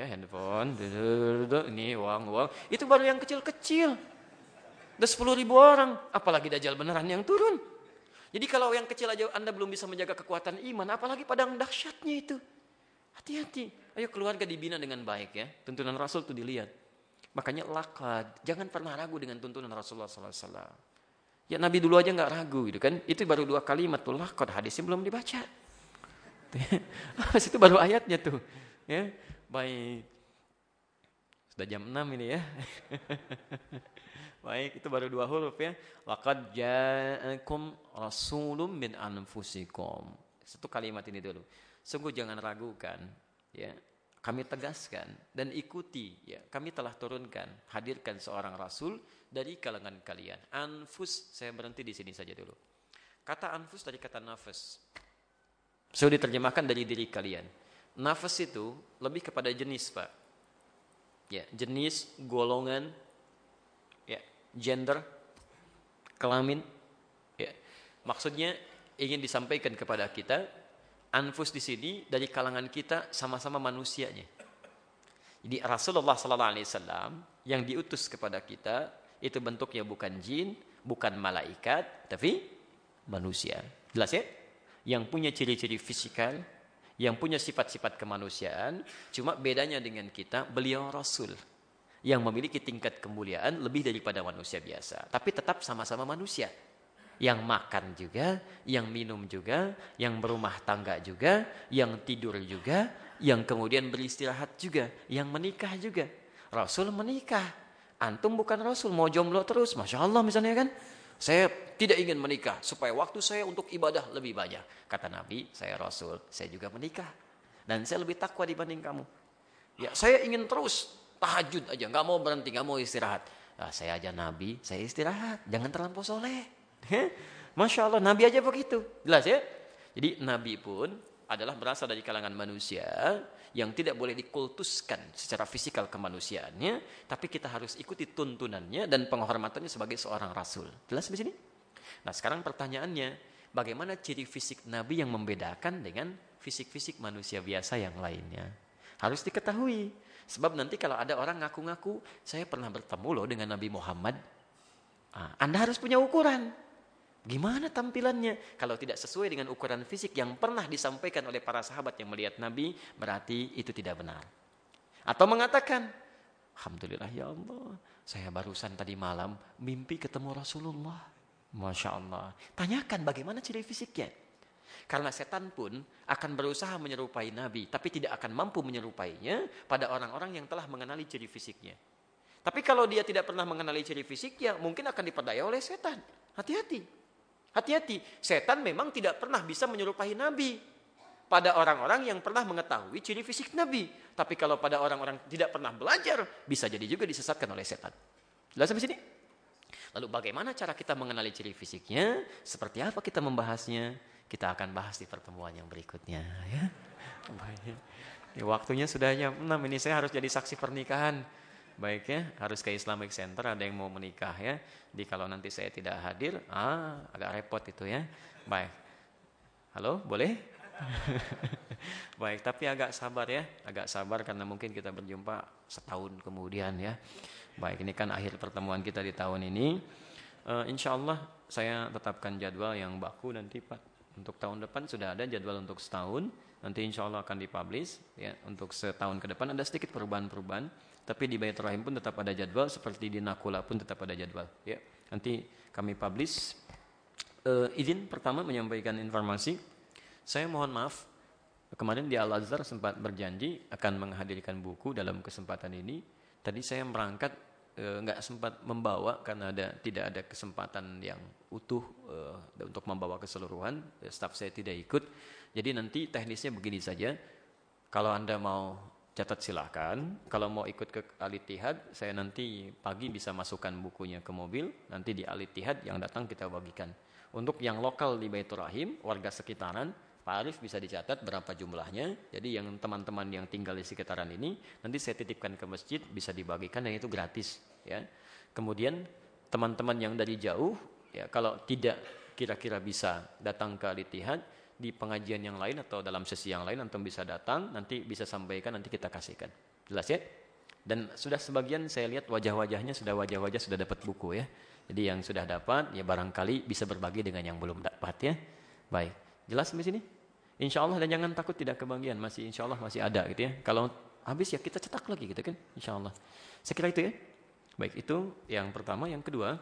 ini uang. Itu baru yang kecil-kecil. Udah 10.000 orang, apalagi Dajjal beneran yang turun. Jadi kalau yang kecil aja Anda belum bisa menjaga kekuatan iman, apalagi padang dahsyatnya itu. Hati-hati. Ayo keluarga dibina dengan baik ya. Tuntunan Rasul itu dilihat. Makanya laqad. Jangan pernah ragu dengan tuntunan Rasulullah SAW. Ya Nabi dulu aja nggak ragu gitu kan. Itu baru 2 kalimat tuh laqad. Hadisnya belum dibaca. Itu baru ayatnya tuh. Ya, baik. Sudah jam 6 ini ya. Baik, itu baru 2 huruf ya. Laqad ja'akum rasulun min anfusikum. Satu kalimat ini dulu. Sungguh jangan ragukan, ya. Kami tegaskan dan ikuti, ya. Kami telah turunkan, hadirkan seorang rasul dari kalangan kalian. Anfus, saya berhenti di sini saja dulu. Kata anfus dari kata nafas. Sudah diterjemahkan dari diri kalian. Nafas itu lebih kepada jenis, Pak. Ya, jenis, golongan, ya, gender, kelamin, ya. Maksudnya ingin disampaikan kepada kita. Anfus di sini dari kalangan kita sama-sama manusianya. Jadi Rasulullah SAW yang diutus kepada kita itu bentuknya bukan jin, bukan malaikat, tapi manusia. Jelas ya? Yang punya ciri-ciri fisikal, yang punya sifat-sifat kemanusiaan, cuma bedanya dengan kita, beliau Rasul yang memiliki tingkat kemuliaan lebih daripada manusia biasa, tapi tetap sama-sama manusia. Yang makan juga, yang minum juga, yang berumah tangga juga, yang tidur juga, yang kemudian beristirahat juga, yang menikah juga. Rasul menikah. Antum bukan Rasul, mau jomblo terus. Masya Allah misalnya kan. Saya tidak ingin menikah, supaya waktu saya untuk ibadah lebih banyak. Kata Nabi, saya Rasul, saya juga menikah. Dan saya lebih takwa dibanding kamu. Ya, saya ingin terus tahajud aja, gak mau berhenti, gak mau istirahat. Nah, saya aja Nabi, saya istirahat, jangan terlampau soleh. Masya Allah, Nabi aja begitu. Jelas ya? Jadi Nabi pun adalah berasal dari kalangan manusia yang tidak boleh dikultuskan secara fisikal kemanusiaannya, tapi kita harus ikuti tuntunannya dan penghormatannya sebagai seorang Rasul. Jelas di sini? Nah sekarang pertanyaannya, bagaimana ciri fisik Nabi yang membedakan dengan fisik-fisik manusia biasa yang lainnya? Harus diketahui. Sebab nanti kalau ada orang ngaku-ngaku, saya pernah bertemu loh dengan Nabi Muhammad. Anda harus punya ukuran. Gimana tampilannya? Kalau tidak sesuai dengan ukuran fisik yang pernah disampaikan oleh para sahabat yang melihat Nabi, berarti itu tidak benar. Atau mengatakan, alhamdulillah ya Allah, saya barusan tadi malam mimpi ketemu Rasulullah. Masya Allah. Tanyakan bagaimana ciri fisiknya. Karena setan pun akan berusaha menyerupai Nabi, tapi tidak akan mampu menyerupainya pada orang-orang yang telah mengenali ciri fisiknya. Tapi kalau dia tidak pernah mengenali ciri fisiknya, mungkin akan diperdaya oleh setan. Hati-hati. Hati-hati. Setan memang tidak pernah bisa menyerupai Nabi. Pada orang-orang yang pernah mengetahui ciri fisik Nabi. Tapi kalau pada orang-orang tidak pernah belajar, bisa jadi juga disesatkan oleh setan. Jelas sampai sini? Lalu bagaimana cara kita mengenali ciri fisiknya? Seperti apa kita membahasnya? Kita akan bahas di pertemuan yang berikutnya. Ya. Baik. Ya, waktunya sudah jam 6. Ini saya harus jadi saksi pernikahan. Baik ya, harus ke Islamic Center, ada yang mau menikah ya. Jadi kalau nanti saya tidak hadir, agak repot itu ya. Baik. Halo, boleh? Baik, tapi agak sabar ya. Agak sabar karena mungkin kita berjumpa setahun kemudian ya. Baik, ini kan akhir pertemuan kita di tahun ini. Insya Allah saya tetapkan jadwal yang baku nanti Pak. Untuk tahun depan sudah ada jadwal untuk setahun. Nanti insya Allah akan dipublish ya. Untuk setahun ke depan ada sedikit perubahan-perubahan. Tapi di Baitur Rahim pun tetap ada jadwal. Seperti di Nakula pun tetap ada jadwal ya. Nanti kami publish. Izin pertama menyampaikan informasi. Saya mohon maaf. Kemarin di Al-Azhar sempat berjanji akan menghadirkan buku dalam kesempatan ini. Tadi saya berangkat nggak sempat membawa karena tidak ada kesempatan yang utuh untuk membawa keseluruhan. Staf saya tidak ikut. Jadi nanti teknisnya begini saja. Kalau Anda mau catat silakan. Kalau mau ikut ke Al-Ittihad, saya nanti pagi bisa masukkan bukunya ke mobil. Nanti di Al-Ittihad yang datang kita bagikan. Untuk yang lokal di Baitur Rahim, warga sekitaran, Pak Arif bisa dicatat berapa jumlahnya. Jadi yang teman-teman yang tinggal di sekitaran ini nanti saya titipkan ke masjid, bisa dibagikan dan itu gratis ya. Kemudian teman-teman yang dari jauh ya, kalau tidak kira-kira bisa datang ke Al-Ittihad di pengajian yang lain atau dalam sesi yang lain antum bisa datang, nanti bisa sampaikan, nanti kita kasihkan. Jelas ya? Dan sudah sebagian saya lihat wajah-wajahnya sudah dapat buku ya. Jadi yang sudah dapat ya barangkali bisa berbagi dengan yang belum dapat ya. Baik. Jelas sampai sini? Insya Allah, dan jangan takut tidak kebagian, masih insya Allah masih ada gitu ya. Kalau habis ya kita cetak lagi gitu kan, insya Allah. Saya kira itu ya. Baik, itu yang pertama. Yang kedua,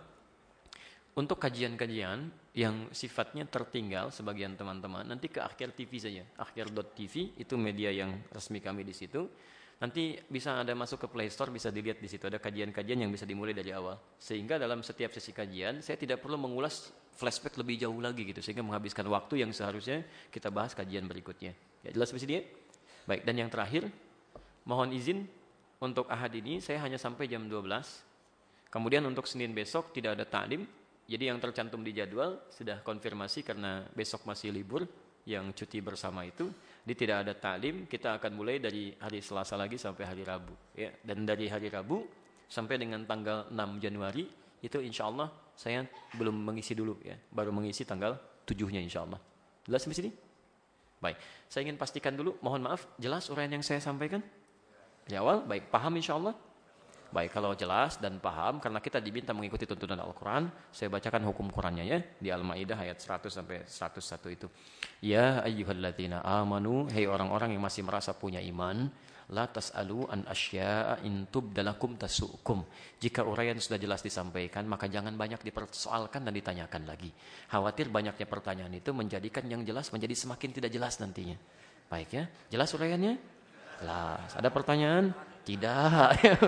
untuk kajian-kajian yang sifatnya tertinggal sebagian teman-teman, nanti ke Akhir TV saja. Akhir.tv itu media yang resmi kami di situ. Nanti bisa ada masuk ke Play Store, bisa dilihat di situ ada kajian-kajian yang bisa dimulai dari awal. Sehingga dalam setiap sesi kajian saya tidak perlu mengulas flashback lebih jauh lagi gitu, sehingga menghabiskan waktu yang seharusnya kita bahas kajian berikutnya. Ya, jelas di sini ya? Baik, dan yang terakhir, mohon izin untuk Ahad ini saya hanya sampai jam 12. Kemudian untuk Senin besok tidak ada taklim. Jadi yang tercantum di jadwal sudah konfirmasi karena besok masih libur yang cuti bersama itu. Jadi tidak ada taklim, kita akan mulai dari hari Selasa lagi sampai hari Rabu ya. Dan dari hari Rabu sampai dengan tanggal 6 Januari itu insya Allah saya belum mengisi dulu ya, baru mengisi tanggal 7-nya insya Allah. Jelas di sini? Baik, saya ingin pastikan dulu, mohon maaf, jelas uraian yang saya sampaikan di awal? Baik, paham insya Allah? Baik, kalau jelas dan paham, karena kita diminta mengikuti tuntunan Al-Quran, saya bacakan hukum Qurannya ya, di Al-Ma'idah ayat 100 sampai 101 itu. Ya ayyuhalladzina amanu, hei orang-orang yang masih merasa punya iman, la tas'alu an asya'a in tubdalakum tasu'kum. Jika uraian sudah jelas disampaikan, maka jangan banyak dipersoalkan dan ditanyakan lagi. Khawatir banyaknya pertanyaan itu menjadikan yang jelas menjadi semakin tidak jelas nantinya. Baik ya, jelas uraiannya? Jelas. Ada pertanyaan? Tidak.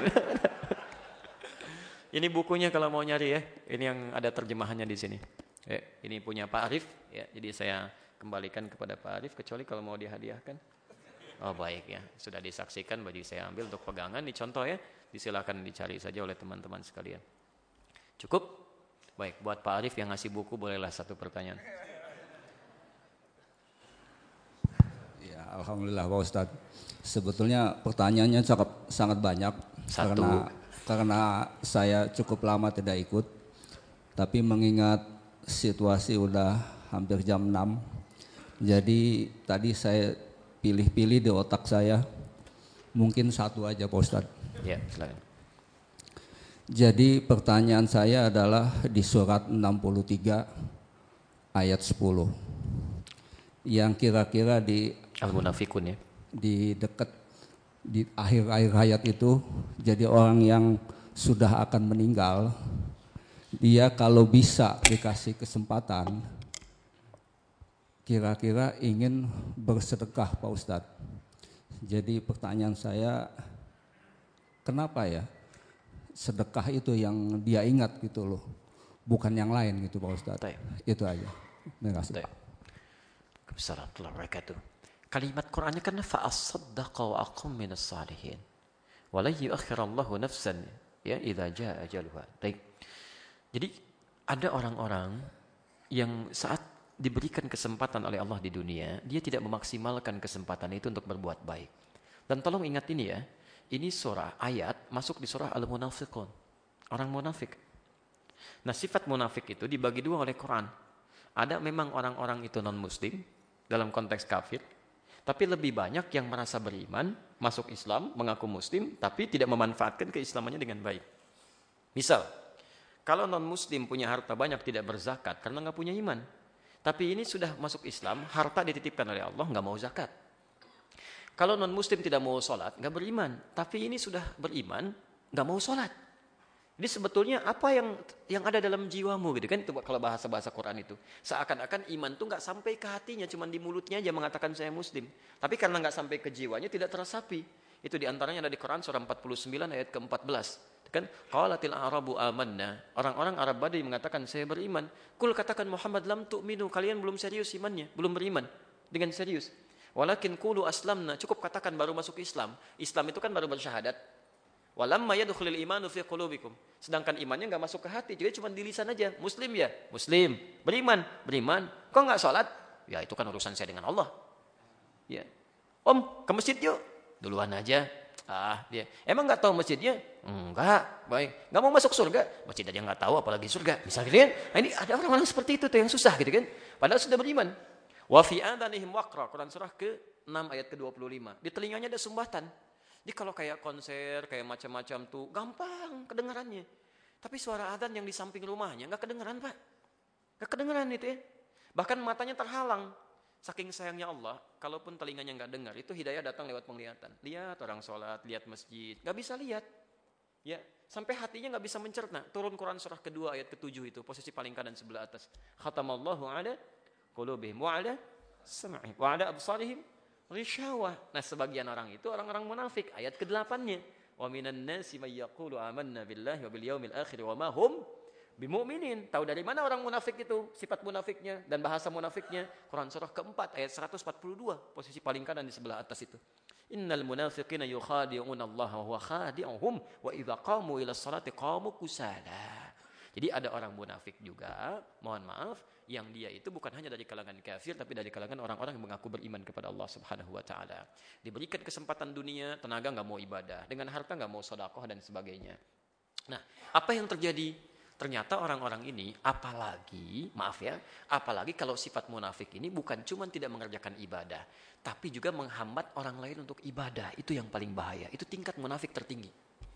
Ini bukunya kalau mau nyari ya. Ini yang ada terjemahannya di sini. Ini punya Pak Arif ya. Jadi saya kembalikan kepada Pak Arif kecuali kalau mau dihadiahkan. Oh baik ya. Sudah disaksikan, baju saya ambil untuk pegangan. Ini contoh ya. Disilakan dicari saja oleh teman-teman sekalian. Cukup? Baik, buat Pak Arif yang ngasih buku bolehlah satu pertanyaan. Ya, alhamdulillah Pak Ustadz. Sebetulnya pertanyaannya sangat banyak. Karena saya cukup lama tidak ikut, tapi mengingat situasi udah hampir jam 6, jadi tadi saya pilih-pilih di otak saya, mungkin satu aja Pak Ustadz. Ya, silakan. Jadi pertanyaan saya adalah di surat 63 ayat 10, yang kira-kira di Al-Munafikun ya. Di akhir-akhir hayat itu, jadi orang yang sudah akan meninggal, dia kalau bisa dikasih kesempatan, kira-kira ingin bersedekah Pak Ustadz. Jadi pertanyaan saya, kenapa ya sedekah itu yang dia ingat gitu loh, bukan yang lain gitu Pak Ustadz. Itu aja. Terima kasih. Assalamualaikum warahmatullahi wabarakatuh. Kalimat Qur'annya kan fa'asaddaqa wa aqam minas salihin. Wa la yu'akhirallahu nafsan ya idza jaa ajaluha. Baik. Jadi ada orang-orang yang saat diberikan kesempatan oleh Allah di dunia, dia tidak memaksimalkan kesempatan itu untuk berbuat baik. Dan tolong ingat ini ya, ini surah ayat masuk di surah Al-Munafiqun. Orang munafik. Nah, sifat munafik itu dibagi dua oleh Quran. Ada memang orang-orang itu non-muslim dalam konteks kafir, tapi lebih banyak yang merasa beriman, masuk Islam, mengaku muslim, tapi tidak memanfaatkan keislamannya dengan baik. Misal, kalau non-muslim punya harta banyak tidak berzakat karena nggak punya iman. Tapi ini sudah masuk Islam, harta dititipkan oleh Allah, nggak mau zakat. Kalau non-muslim tidak mau sholat, nggak beriman. Tapi ini sudah beriman, nggak mau sholat. Jadi sebetulnya apa yang ada dalam jiwamu gitu kan? Itu kalau bahasa Quran itu. Seakan-akan iman tuh nggak sampai ke hatinya, cuma di mulutnya aja mengatakan saya muslim. Tapi karena nggak sampai ke jiwanya tidak teresapi. Itu diantaranya ada di Quran surah 49 ayat ke-14. Kan qalatil a'rabu amanna, orang-orang Arab Badui mengatakan saya beriman. Kul katakan Muhammad lam tu'minu, kalian belum serius imannya, belum beriman dengan serius. Walakin qulu aslamna, cukup katakan baru masuk Islam. Islam itu kan baru bersyahadat. Walamma yadkhulul imanu fi qulubikum, sedangkan imannya enggak masuk ke hati, jadi cuma di lisan aja. Muslim ya, muslim. Beriman. Kok enggak salat? Ya itu kan urusan saya dengan Allah. Ya. Om, ke masjid yuk. Duluan aja. Dia emang nggak tahu masjidnya? Enggak, baik. Nggak mau masuk surga? Masjid aja nggak tahu, apalagi surga. Misalnya gitu kan? Nah, ini ada orang-orang seperti itu tuh yang susah gitu kan? Padahal sudah beriman. Wa fi adanihim waqra, Quran surah ke-6 ayat ke-25. Di telinganya ada sumbatan. Jadi kalau kayak konser, kayak macam-macam tuh gampang kedengarannya. Tapi suara adzan yang di samping rumahnya nggak kedengaran Pak. Nggak kedengaran itu ya. Bahkan matanya terhalang. Saking sayangnya Allah, kalaupun telinganya nggak dengar, itu hidayah datang lewat penglihatan. Lihat orang sholat, lihat masjid, nggak bisa lihat. Ya, sampai hatinya nggak bisa mencerna. Turun Quran surah kedua ayat ke-7 itu, posisi paling kanan sebelah atas. Khatamallahu ala qulubihim wa ala sam'ihim wa ala absarihim ghishawa. Nah, sebagian orang itu orang-orang munafik, ayat ke-8-nya. Wa minan nasi may yaqulu amanna billahi wa bil yaumil akhir wa ma hum bimu'minin. Tahu dari mana orang munafik itu, sifat munafiknya dan bahasa munafiknya? Quran surah ke-4 ayat 142, posisi paling kanan di sebelah atas itu. Innal munafiqina yukhadi'una Allah wa huwa khadi'uhum wa idza qamu ila sholati qamu kusala. Jadi ada orang munafik juga, mohon maaf, yang dia itu bukan hanya dari kalangan kafir tapi dari kalangan orang-orang yang mengaku beriman kepada Allah Subhanahu wa taala. Diberikan kesempatan dunia, tenaga enggak mau ibadah, dengan harta enggak mau sedekah dan sebagainya. Nah, apa yang terjadi? Ternyata orang-orang ini apalagi kalau sifat munafik ini bukan cuma tidak mengerjakan ibadah, tapi juga menghambat orang lain untuk ibadah. Itu yang paling bahaya. Itu tingkat munafik tertinggi.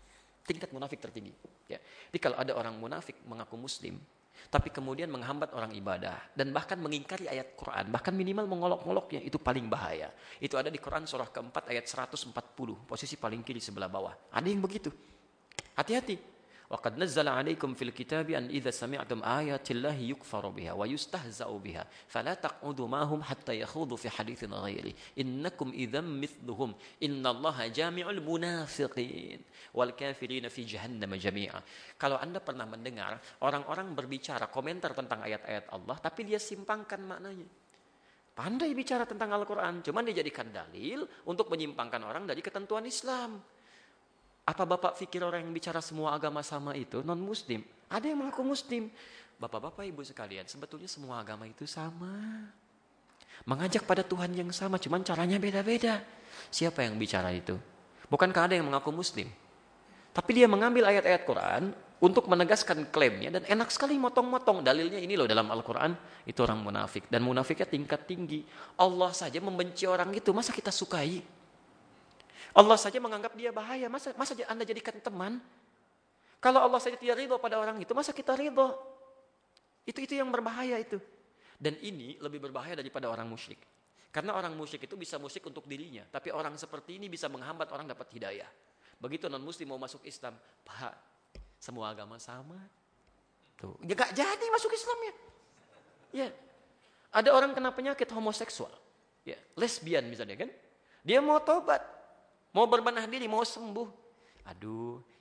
Ya. Jadi kalau ada orang munafik mengaku muslim, tapi kemudian menghambat orang ibadah dan bahkan mengingkari ayat Quran, bahkan minimal mengolok-oloknya, itu paling bahaya. Itu ada di Quran surah ke-4 ayat 140, posisi paling kiri sebelah bawah. Ada yang begitu. Hati-hati. وَقَدْ نَزَّلَ عَلَيْكُمْ فِي الْكِتَابِ أَنْ إِذَا سَمِعْتُمْ آيَاتِ اللَّهِ يُكْفَرُ بِهَا وَيُسْتَهْزَأُ بِهَا فَلَا تَقْعُدُوا مَعَهُمْ حَتَّى يَخُوضُوا فِي حَدِيثٍ غَيْرِهِ إِنَّكُمْ إِذًا مِثْلُهُمْ إِنَّ اللَّهَ جَامِعُ الْمُنَافِقِينَ وَالْكَافِرِينَ فِي جَهَنَّمَ جَمِيعًا. Kalau Anda pernah mendengar orang-orang berbicara komentar tentang ayat-ayat Allah tapi dia simpangkan maknanya. Pandai bicara tentang Al-Quran, cuman dijadikan dalil untuk menyimpangkan orang dari ketentuan Islam. Apa Bapak pikir orang yang bicara semua agama sama itu non-muslim? Ada yang mengaku muslim. Bapak-bapak, ibu sekalian, sebetulnya semua agama itu sama. Mengajak pada Tuhan yang sama, cuman caranya beda-beda. Siapa yang bicara itu? Bukankah ada yang mengaku muslim? Tapi dia mengambil ayat-ayat Quran untuk menegaskan klaimnya dan enak sekali motong-motong. Dalilnya ini loh dalam Al-Quran, itu orang munafik. Dan munafiknya tingkat tinggi. Allah saja membenci orang itu, masa kita sukai? Allah saja menganggap dia bahaya, masa Anda jadikan teman? Kalau Allah saja tidak ridho pada orang itu, masa kita ridho? Itu yang berbahaya itu. Dan ini lebih berbahaya daripada orang musyrik. Karena orang musyrik itu bisa musyrik untuk dirinya, tapi orang seperti ini bisa menghambat orang dapat hidayah. Begitu non-muslim mau masuk Islam, Pak, semua agama sama. Tuh, ya gak jadi masuk Islamnya. Ya. Ada orang kena penyakit homoseksual. Ya, lesbian misalnya kan. Dia mau tobat. Mau berbenah diri, mau sembuh. Aduh,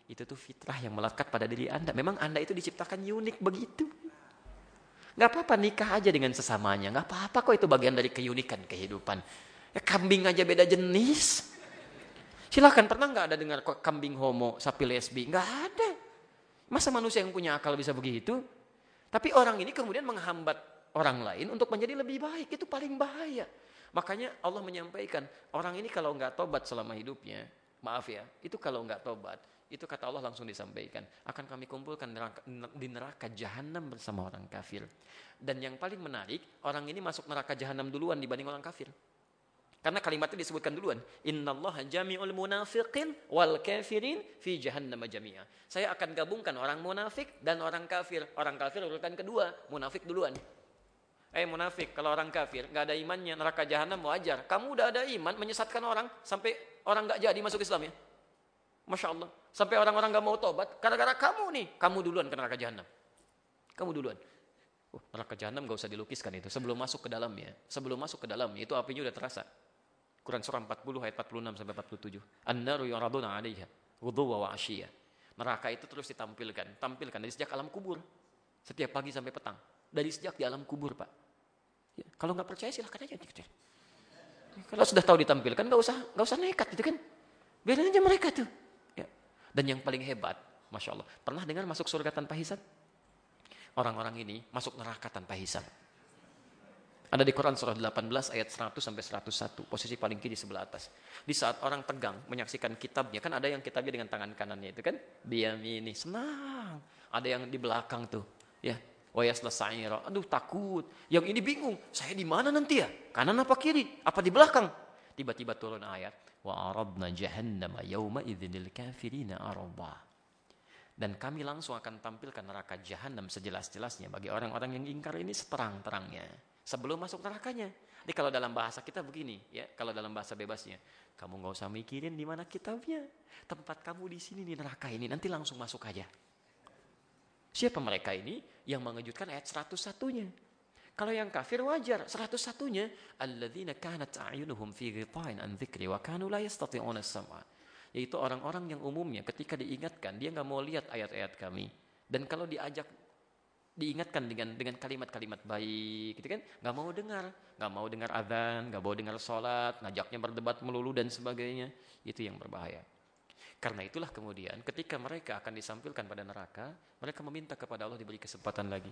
Itu tuh fitrah yang melekat pada diri Anda. Memang Anda itu diciptakan unik begitu. Gak apa-apa nikah aja dengan sesamanya. Gak apa-apa kok, itu bagian dari keunikan kehidupan. Ya kambing aja beda jenis. Silahkan, pernah gak ada dengar kok kambing homo, sapi lesbi? Gak ada. Masa manusia yang punya akal bisa begitu? Tapi orang ini kemudian menghambat orang lain untuk menjadi lebih baik. Itu paling bahaya. Makanya Allah menyampaikan, orang ini kalau gak tobat selama hidupnya, maaf ya, itu kalau gak tobat, itu kata Allah langsung disampaikan, akan kami kumpulkan di neraka jahanam bersama orang kafir. Dan yang paling menarik, orang ini masuk neraka jahanam duluan dibanding orang kafir. Karena kalimatnya disebutkan duluan. Innallaha jami'ul munafiqin wal kafirin fi jahannam jami'a. Saya akan gabungkan orang munafik dan orang kafir. Orang kafir urutan kedua, munafik duluan. Munafik, kalau orang kafir gak ada imannya, neraka jahanam wajar. Kamu udah ada iman, menyesatkan orang sampai orang gak jadi masuk Islam ya. Masya Allah. Sampai orang-orang gak mau tobat, gara-gara kamu nih, kamu duluan ke neraka jahanam. Kamu duluan. Neraka jahanam gak usah dilukiskan itu. Sebelum masuk ke dalamnya, itu apinya udah terasa. Quran surah 40 ayat 46 sampai 47. An-naru yuraduna 'alaiha ghuduwwan wa 'ashiyya. Neraka itu terus tampilkan dari sejak alam kubur. Setiap pagi sampai petang. Dari sejak di alam kubur, Pak. Ya, kalau nggak percaya silahkan aja. Kalau sudah tahu ditampilkan nggak usah nekat gitu kan. Biarin aja mereka tuh. Ya. Dan yang paling hebat, Masya Allah, pernah dengar masuk surga tanpa hisab? Orang-orang ini masuk neraka tanpa hisab. Ada di Quran surah 18 ayat 100 sampai 101, posisi paling kiri sebelah atas. Di saat orang tegang menyaksikan kitabnya, kan ada yang kitabnya dengan tangan kanannya itu kan, biyamini, senang. Ada yang di belakang tuh, ya. Wa yasla sa'ira, aduh takut. Yang ini bingung, saya di mana nanti ya? Kanan apa kiri? Apa di belakang? Tiba-tiba turun ayat, wa aradna jahannama yauma idzinil kafirina arada. Dan kami langsung akan tampilkan neraka jahanam sejelas-jelasnya bagi orang-orang yang ingkar ini seterang-terangnya. Sebelum masuk nerakanya. Jadi kalau dalam bahasa kita begini, ya, kalau dalam bahasa bebasnya, kamu nggak usah mikirin di mana kitabnya. Tempat kamu di sini di neraka ini, nanti langsung masuk aja. Siapa mereka ini? Yang mengejutkan ayat 101-nya. Kalau yang kafir wajar, 101-nya, alladzina kanat a'yunuhum fi ghita'in an dzikri wa kanu la yastati'una as-sam'a. Yaitu orang-orang yang umumnya ketika diingatkan dia nggak mau lihat ayat-ayat kami. Dan kalau diingatkan dengan kalimat-kalimat baik, gitu kan? Nggak mau dengar azan, nggak mau dengar sholat, ngajaknya berdebat melulu dan sebagainya. Itu yang berbahaya. Karena itulah kemudian ketika mereka akan disampilkan pada neraka, mereka meminta kepada Allah diberi kesempatan lagi.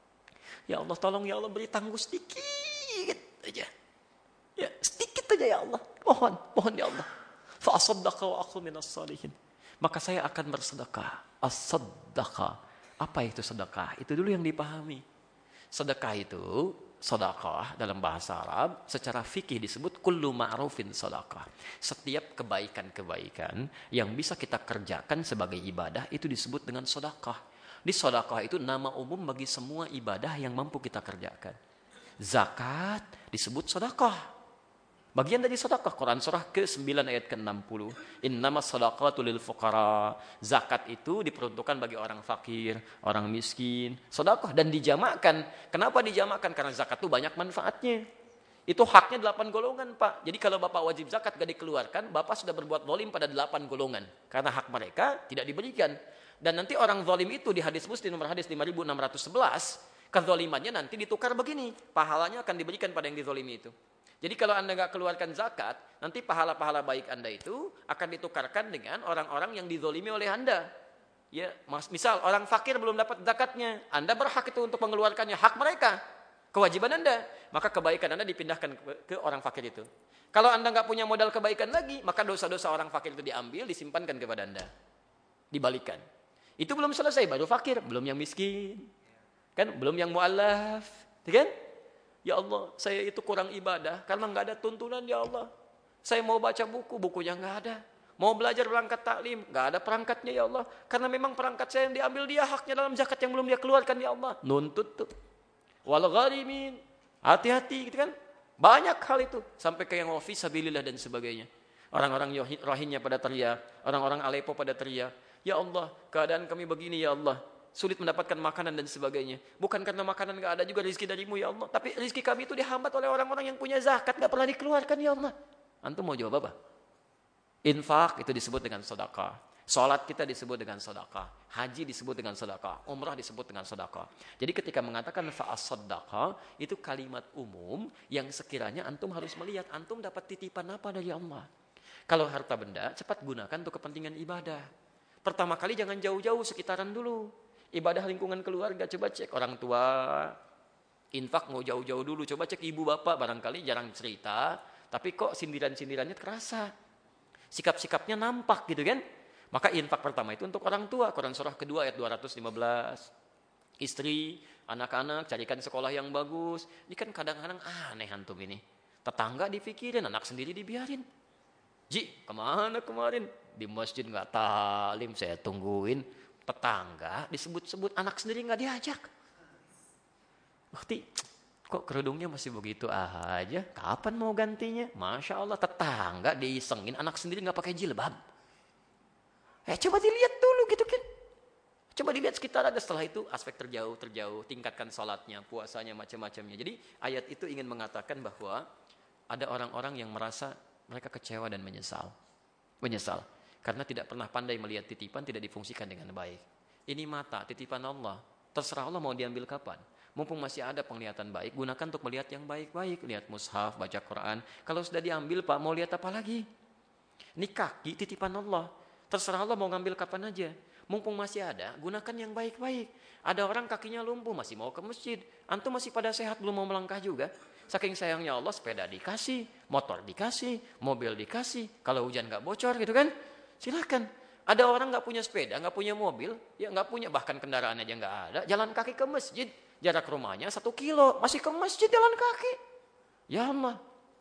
Ya Allah, tolong ya Allah, beri tangguh sedikit aja. Ya, sedikit aja ya Allah. Mohon ya Allah. Fa asaddaqa wa aqum minas salihin. Maka saya akan bersedekah. As-saddaqah. Apa itu sedekah? Itu dulu yang dipahami. Sedekah itu, sedekah dalam bahasa Arab secara fikih disebut kullu ma'rufin sedekah. Setiap kebaikan-kebaikan yang bisa kita kerjakan sebagai ibadah itu disebut dengan sedekah. Di sedekah itu nama umum bagi semua ibadah yang mampu kita kerjakan. Zakat disebut sedekah. Bagian dari sedekah, Quran surah ke-9 ayat ke-60. Innamas shadaqatu lil fuqara. Zakat itu diperuntukkan bagi orang fakir, orang miskin. Sedekah dan dijamakkan. Kenapa dijamakkan? Karena zakat itu banyak manfaatnya. Itu haknya 8 golongan, Pak. Jadi kalau Bapak wajib zakat gak dikeluarkan, Bapak sudah berbuat zalim pada 8 golongan. Karena hak mereka tidak diberikan. Dan nanti orang zalim itu di hadis Muslim nomor hadis 5611, kezalimannya nanti ditukar begini. Pahalanya akan diberikan pada yang dizalimi itu. Jadi kalau Anda nggak keluarkan zakat, nanti pahala-pahala baik Anda itu akan ditukarkan dengan orang-orang yang dizolimi oleh Anda. Ya, misal orang fakir belum dapat zakatnya, Anda berhak itu untuk mengeluarkannya, hak mereka, kewajiban Anda. Maka kebaikan Anda dipindahkan ke orang fakir itu. Kalau Anda nggak punya modal kebaikan lagi, maka dosa-dosa orang fakir itu diambil, disimpankan kepada Anda, dibalikan. Itu belum selesai, baru fakir, belum yang miskin, kan? Belum yang mu'allaf, kan? Ya Allah, saya itu kurang ibadah karena nggak ada tuntunan ya Allah. Saya mau baca buku, bukunya nggak ada. Mau belajar perangkat taklim, nggak ada perangkatnya ya Allah. Karena memang perangkat saya yang diambil dia, haknya dalam zakat yang belum dia keluarkan ya Allah. Nuntut tuh. Wal gharimin, hati-hati gitu kan. Banyak hal itu sampai ke yang wafi sabilillah dan sebagainya. Orang-orang Rohingya pada teriak, orang-orang Aleppo pada teriak, ya Allah, keadaan kami begini ya Allah. Sulit mendapatkan makanan dan sebagainya. Bukan karena makanan gak ada juga rezeki darimu ya Allah. Tapi rezeki kami itu dihambat oleh orang-orang yang punya zakat. Gak pernah dikeluarkan ya Allah. Antum mau jawab apa? Infak itu disebut dengan sedekah. Salat kita disebut dengan sedekah, haji disebut dengan sedekah, umrah disebut dengan sedekah. Jadi ketika mengatakan fa'as-sadaqah, itu kalimat umum yang sekiranya antum harus melihat antum dapat titipan apa dari Allah. Kalau harta benda, cepat gunakan untuk kepentingan ibadah. Pertama kali jangan jauh-jauh, sekitaran dulu. Ibadah lingkungan keluarga, coba cek orang tua, infak mau jauh-jauh dulu. Coba cek ibu bapak, barangkali jarang cerita, tapi kok sindiran-sindirannya terasa. Sikap-sikapnya nampak gitu kan. Maka infak pertama itu untuk orang tua. Quran surah kedua ayat 215. Istri, anak-anak, carikan sekolah yang bagus. Ini kan kadang-kadang aneh antum ini. Tetangga dipikirin, anak sendiri dibiarin. Ji, kemana kemarin? Di masjid nggak talim, saya tungguin. Tetangga disebut-sebut, anak sendiri nggak diajak. Waktu kok kerudungnya masih begitu aja? Kapan mau gantinya? Masya Allah, tetangga diisengin, anak sendiri nggak pakai jilbab. Coba dilihat dulu gitu kan. Coba dilihat sekitar ada, setelah itu aspek terjauh, tingkatkan salatnya, puasanya, macam-macamnya. Jadi ayat itu ingin mengatakan bahwa ada orang-orang yang merasa mereka kecewa dan menyesal. Menyesal karena tidak pernah pandai melihat titipan, tidak difungsikan dengan baik. Ini mata, titipan Allah. Terserah Allah mau diambil kapan. Mumpung masih ada penglihatan baik, gunakan untuk melihat yang baik-baik. Lihat mushaf, baca Quran. Kalau sudah diambil Pak, mau lihat apa lagi? Ini kaki, titipan Allah. Terserah Allah mau ngambil kapan aja. Mumpung masih ada, gunakan yang baik-baik. Ada orang kakinya lumpuh, masih mau ke masjid. Antum masih pada sehat, belum mau melangkah juga. Saking sayangnya Allah, sepeda dikasih, motor dikasih, mobil dikasih. Kalau hujan gak bocor gitu kan, silakan. Ada orang gak punya sepeda, gak punya mobil, ya gak punya, bahkan kendaraan aja gak ada. Jalan kaki ke masjid, jarak rumahnya 1 kilo, masih ke masjid jalan kaki. Ya Allah.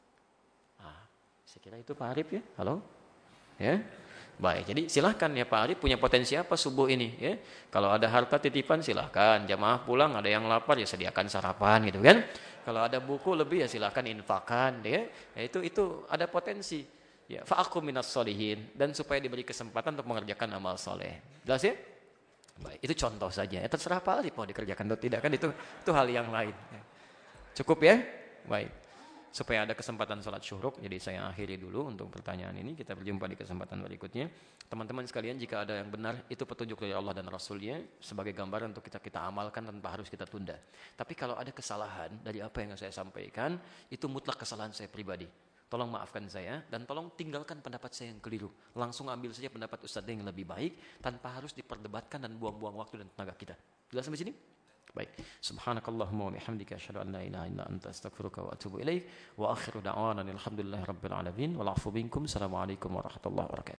Saya kira itu Pak Arif ya, halo? Ya. Baik, jadi silahkan ya Pak Arif punya potensi apa subuh ini ya. Kalau ada harta titipan silahkan, jamaah pulang ada yang lapar ya sediakan sarapan gitu kan. Kalau ada buku lebih ya silahkan infakkan ya. Itu ada potensi. Ya, fa'akum minas sholihin, dan supaya diberi kesempatan untuk mengerjakan amal soleh. Jelas ya? Baik, itu contoh saja. Ya, terserah Pak Arif mau dikerjakan atau tidak kan itu hal yang lain. Ya. Cukup ya? Baik. Supaya ada kesempatan sholat syuruk, jadi saya akhiri dulu untuk pertanyaan ini. Kita berjumpa di kesempatan berikutnya. Teman-teman sekalian, jika ada yang benar, itu petunjuk dari Allah dan Rasulnya sebagai gambaran untuk kita amalkan tanpa harus kita tunda. Tapi kalau ada kesalahan dari apa yang saya sampaikan, itu mutlak kesalahan saya pribadi. Tolong maafkan saya dan tolong tinggalkan pendapat saya yang keliru. Langsung ambil saja pendapat Ustadz yang lebih baik tanpa harus diperdebatkan dan buang-buang waktu dan tenaga kita. Jelas sampai sini? Baik. Subhanakallahumma wa bihamdika asyhadu an la ilaha illa anta astaghfiruka wa atubu ilaik. Wa akhiru da'wana alhamdulillahirabbil alamin. Wal 'afwu minkum. Assalamualaikum warahmatullahi wabarakatuh.